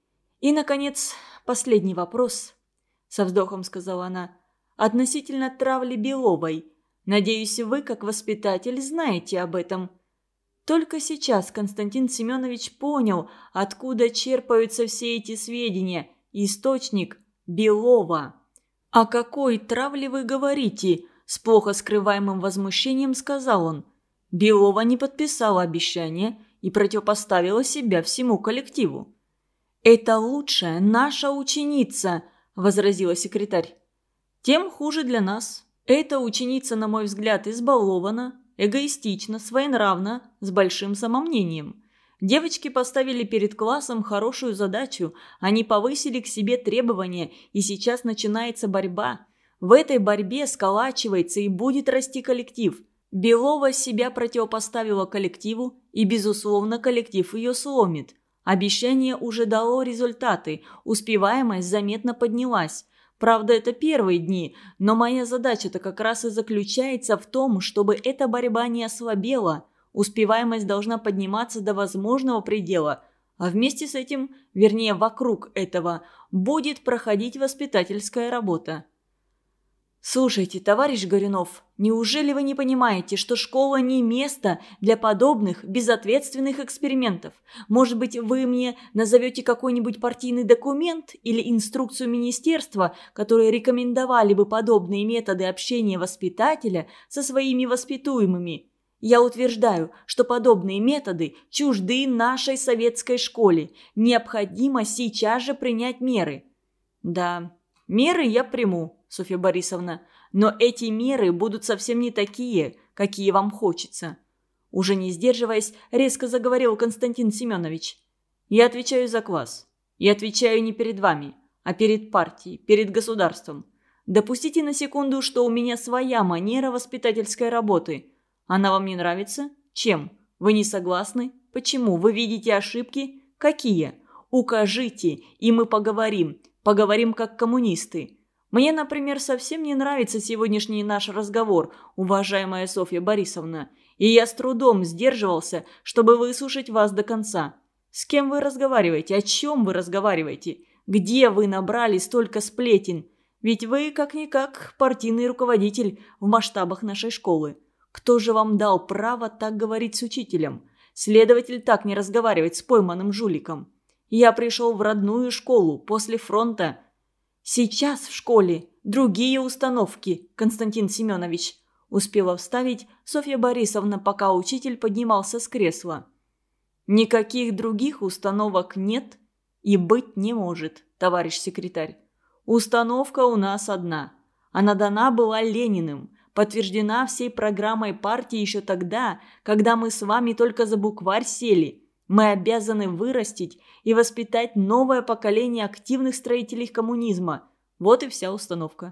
И, наконец, последний вопрос, со вздохом сказала она. Относительно травли Беловой. Надеюсь, вы, как воспитатель, знаете об этом. Только сейчас Константин Семенович понял, откуда черпаются все эти сведения. Источник – Белова. «О какой травле вы говорите?» – с плохо скрываемым возмущением сказал он. Белова не подписала обещание и противопоставила себя всему коллективу. «Это лучшая наша ученица», – возразила секретарь. Тем хуже для нас. Эта ученица, на мой взгляд, избалована, эгоистична, своенравна, с большим самомнением. Девочки поставили перед классом хорошую задачу, они повысили к себе требования, и сейчас начинается борьба. В этой борьбе сколачивается и будет расти коллектив. Белова себя противопоставила коллективу, и, безусловно, коллектив ее сломит. Обещание уже дало результаты, успеваемость заметно поднялась. Правда, это первые дни, но моя задача-то как раз и заключается в том, чтобы эта борьба не ослабела. Успеваемость должна подниматься до возможного предела, а вместе с этим, вернее, вокруг этого, будет проходить воспитательская работа. Слушайте, товарищ Горюнов, неужели вы не понимаете, что школа не место для подобных безответственных экспериментов? Может быть, вы мне назовете какой-нибудь партийный документ или инструкцию министерства, которые рекомендовали бы подобные методы общения воспитателя со своими воспитуемыми? Я утверждаю, что подобные методы чужды нашей советской школе. Необходимо сейчас же принять меры. Да, меры я приму, Софья Борисовна, но эти меры будут совсем не такие, какие вам хочется. Уже не сдерживаясь, резко заговорил Константин Семенович. Я отвечаю за класс. Я отвечаю не перед вами, а перед партией, перед государством. Допустите на секунду, что у меня своя манера воспитательской работы. Она вам не нравится? Чем? Вы не согласны? Почему? Вы видите ошибки? Какие? Укажите, и мы поговорим. Поговорим как коммунисты. Мне, например, совсем не нравится сегодняшний наш разговор, уважаемая Софья Борисовна, и я с трудом сдерживался, чтобы выслушать вас до конца. С кем вы разговариваете? О чем вы разговариваете? Где вы набрали столько сплетен? Ведь вы, как-никак, партийный руководитель в масштабах нашей школы. Кто же вам дал право так говорить с учителем? Следователь так не разговаривает с пойманным жуликом. Я пришел в родную школу после фронта. Сейчас в школе другие установки, Константин Семенович», успела вставить Софья Борисовна, пока учитель поднимался с кресла. «Никаких других установок нет и быть не может, товарищ секретарь. Установка у нас одна. Она дана была Лениным, подтверждена всей программой партии еще тогда, когда мы с вами только за букварь сели. Мы обязаны вырастить и воспитать новое поколение активных строителей коммунизма. Вот и вся установка».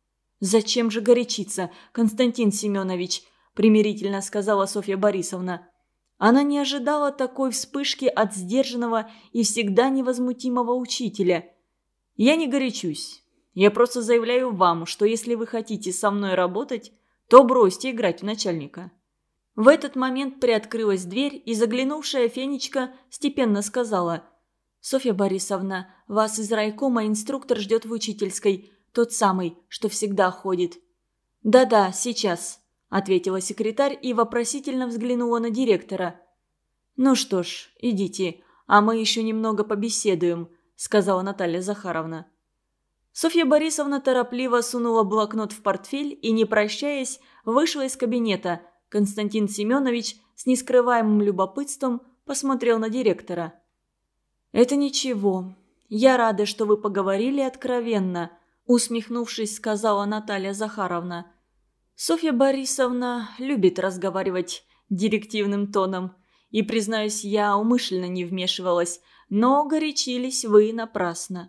«Зачем же горячиться, Константин Семенович?» – примирительно сказала Софья Борисовна. Она не ожидала такой вспышки от сдержанного и всегда невозмутимого учителя. «Я не горячусь. Я просто заявляю вам, что если вы хотите со мной работать, то бросьте играть в начальника». В этот момент приоткрылась дверь, и заглянувшая Фенечка степенно сказала: «Софья Борисовна, вас из райкома инструктор ждет в учительской, тот самый, что всегда ходит». «Да-да, сейчас», – ответила секретарь и вопросительно взглянула на директора. «Ну что ж, идите, а мы еще немного побеседуем», – сказала Наталья Захаровна. Софья Борисовна торопливо сунула блокнот в портфель и, не прощаясь, вышла из кабинета. Константин Семенович с нескрываемым любопытством посмотрел на директора. «Это ничего. Я рада, что вы поговорили откровенно», – усмехнувшись, сказала Наталья Захаровна. «Софья Борисовна любит разговаривать директивным тоном. И, признаюсь, я умышленно не вмешивалась, но горячились вы напрасно.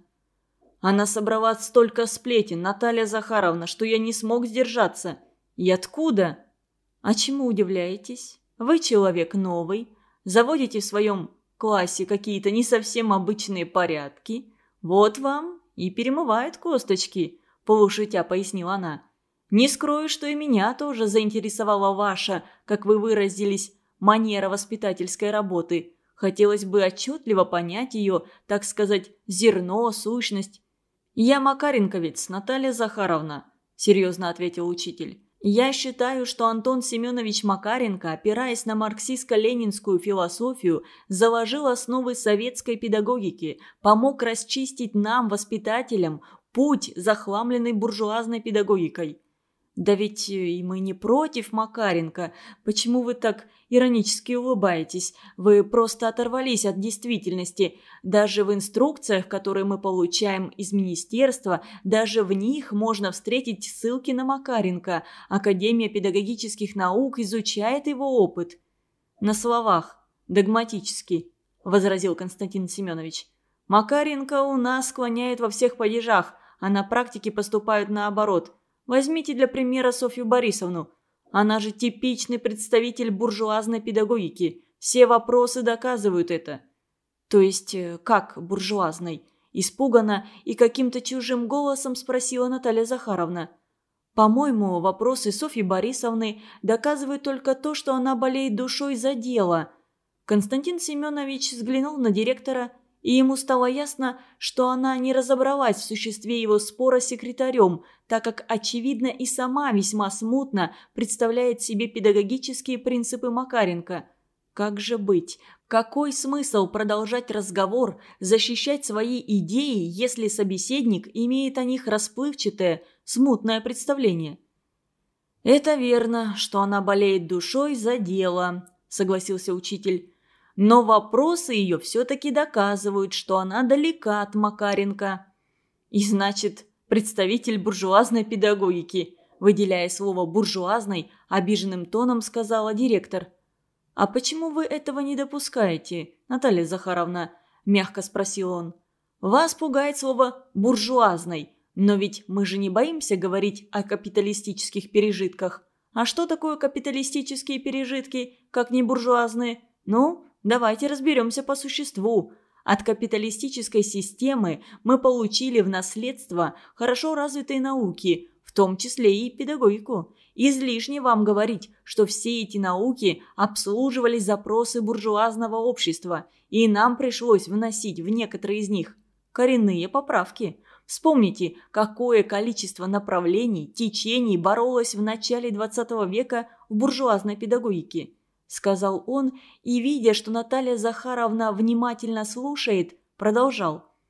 Она собрала столько сплетен, Наталья Захаровна, что я не смог сдержаться. И откуда?» «А чему удивляетесь? Вы человек новый, заводите в своем классе какие-то не совсем обычные порядки. Вот вам и перемывают косточки», – полушутя пояснила она. «Не скрою, что и меня тоже заинтересовала ваша, как вы выразились, манера воспитательской работы. Хотелось бы отчетливо понять ее, так сказать, зерно, сущность». «Я макаренковец, Наталья Захаровна», – серьезно ответил учитель. «Я считаю, что Антон Семенович Макаренко, опираясь на марксистско-ленинскую философию, заложил основы советской педагогики, помог расчистить нам, воспитателям, путь, захламленный буржуазной педагогикой». «Да ведь и мы не против Макаренко. Почему вы так иронически улыбаетесь? Вы просто оторвались от действительности. Даже в инструкциях, которые мы получаем из министерства, даже в них можно встретить ссылки на Макаренко. Академия педагогических наук изучает его опыт». «На словах, догматически», – возразил Константин Семенович. «Макаренко у нас склоняют во всех падежах, а на практике поступают наоборот. Возьмите для примера Софью Борисовну. Она же типичный представитель буржуазной педагогики. Все вопросы доказывают это». «То есть как буржуазной?» – испуганно и каким-то чужим голосом спросила Наталья Захаровна. «По-моему, вопросы Софьи Борисовны доказывают только то, что она болеет душой за дело». Константин Семенович взглянул на директора, и ему стало ясно, что она не разобралась в существе его спора с секретарем, так как, очевидно, и сама весьма смутно представляет себе педагогические принципы Макаренко. Как же быть? Какой смысл продолжать разговор, защищать свои идеи, если собеседник имеет о них расплывчатое, смутное представление? «Это верно, что она болеет душой за дело», – согласился учитель. «Но вопросы ее все-таки доказывают, что она далека от Макаренко». «И значит, представитель буржуазной педагогики», – выделяя слово «буржуазной», обиженным тоном сказала директор. «А почему вы этого не допускаете, Наталья Захаровна?» – мягко спросил он. «Вас пугает слово «буржуазной», но ведь мы же не боимся говорить о капиталистических пережитках. А что такое капиталистические пережитки, как не буржуазные? Ну, давайте разберемся по существу. От капиталистической системы мы получили в наследство хорошо развитые науки, в том числе и педагогику. Излишне вам говорить, что все эти науки обслуживали запросы буржуазного общества, и нам пришлось вносить в некоторые из них коренные поправки. Вспомните, какое количество направлений, течений боролось в начале двадцатого века в буржуазной педагогике», – сказал он, и, видя, что Наталья Захаровна внимательно слушает, продолжал.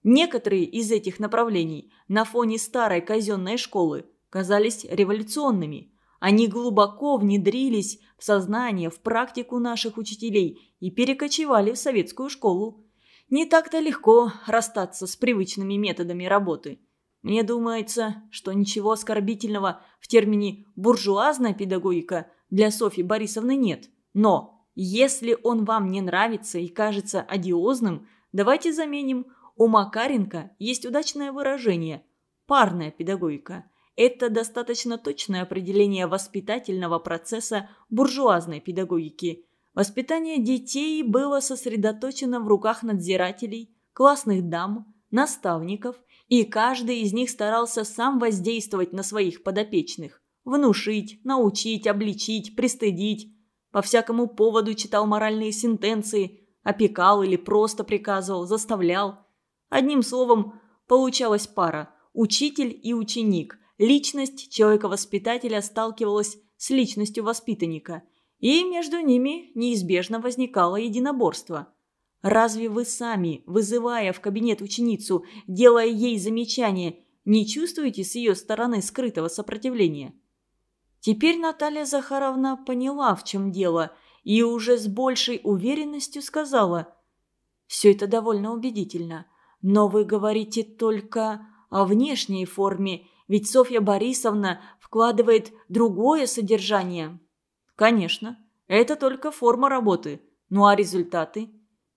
Некоторые из этих направлений на фоне старой казенной школы казались революционными. Они глубоко внедрились в сознание, в практику наших учителей и перекочевали в советскую школу. Не так-то легко расстаться с привычными методами работы. Мне думается, что ничего оскорбительного в термине «буржуазная педагогика» для Софьи Борисовны нет. Но если он вам не нравится и кажется одиозным, давайте заменим. У Макаренко есть удачное выражение «парная педагогика». Это достаточно точное определение воспитательного процесса буржуазной педагогики. Воспитание детей было сосредоточено в руках надзирателей, классных дам, наставников, и каждый из них старался сам воздействовать на своих подопечных. Внушить, научить, обличить, пристыдить. По всякому поводу читал моральные сентенции, опекал или просто приказывал, заставлял. Одним словом, получалась пара – учитель и ученик. Личность человека-воспитателя сталкивалась с личностью воспитанника, и между ними неизбежно возникало единоборство. Разве вы сами, вызывая в кабинет ученицу, делая ей замечание, не чувствуете с ее стороны скрытого сопротивления? Теперь Наталья Захаровна поняла, в чем дело, и уже с большей уверенностью сказала: «Все это довольно убедительно, но вы говорите только о внешней форме, ведь Софья Борисовна вкладывает другое содержание». «Конечно, это только форма работы. Ну а результаты?»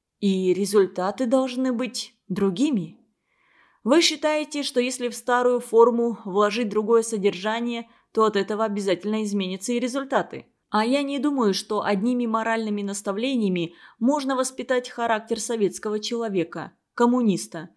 «И результаты должны быть другими». «Вы считаете, что если в старую форму вложить другое содержание, то от этого обязательно изменятся и результаты? А я не думаю, что одними моральными наставлениями можно воспитать характер советского человека, коммуниста.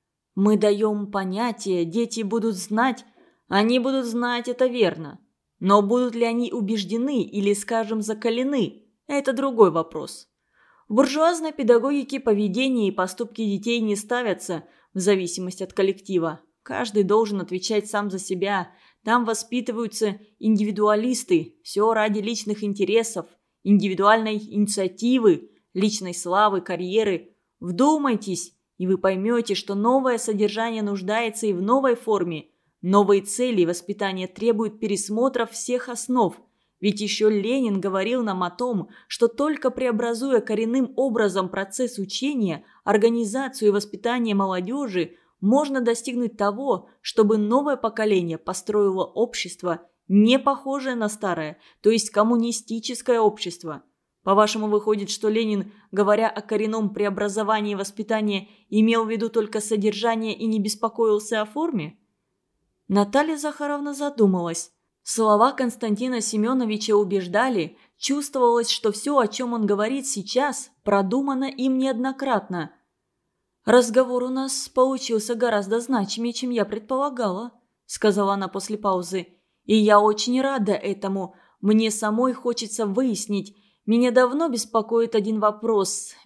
Мы даем понятие, дети будут знать, они будут знать, это верно. Но будут ли они убеждены или, скажем, закалены – это другой вопрос. В буржуазной педагогике поведение и поступки детей не ставятся в зависимость от коллектива. Каждый должен отвечать сам за себя. Там воспитываются индивидуалисты, все ради личных интересов, индивидуальной инициативы, личной славы, карьеры. Вдумайтесь, и вы поймете, что новое содержание нуждается и в новой форме. Новые цели воспитания требуют пересмотра всех основ. Ведь еще Ленин говорил нам о том, что только преобразуя коренным образом процесс учения, организацию и воспитание молодежи, можно достигнуть того, чтобы новое поколение построило общество, не похожее на старое, то есть коммунистическое общество. По-вашему, выходит, что Ленин, говоря о коренном преобразовании воспитания, имел в виду только содержание и не беспокоился о форме? Наталья Захаровна задумалась. Слова Константина Семеновича убеждали, чувствовалось, что все, о чем он говорит сейчас, продумано им неоднократно. «Разговор у нас получился гораздо значимее, чем я предполагала», – сказала она после паузы. «И я очень рада этому. Мне самой хочется выяснить. Меня давно беспокоит один вопрос.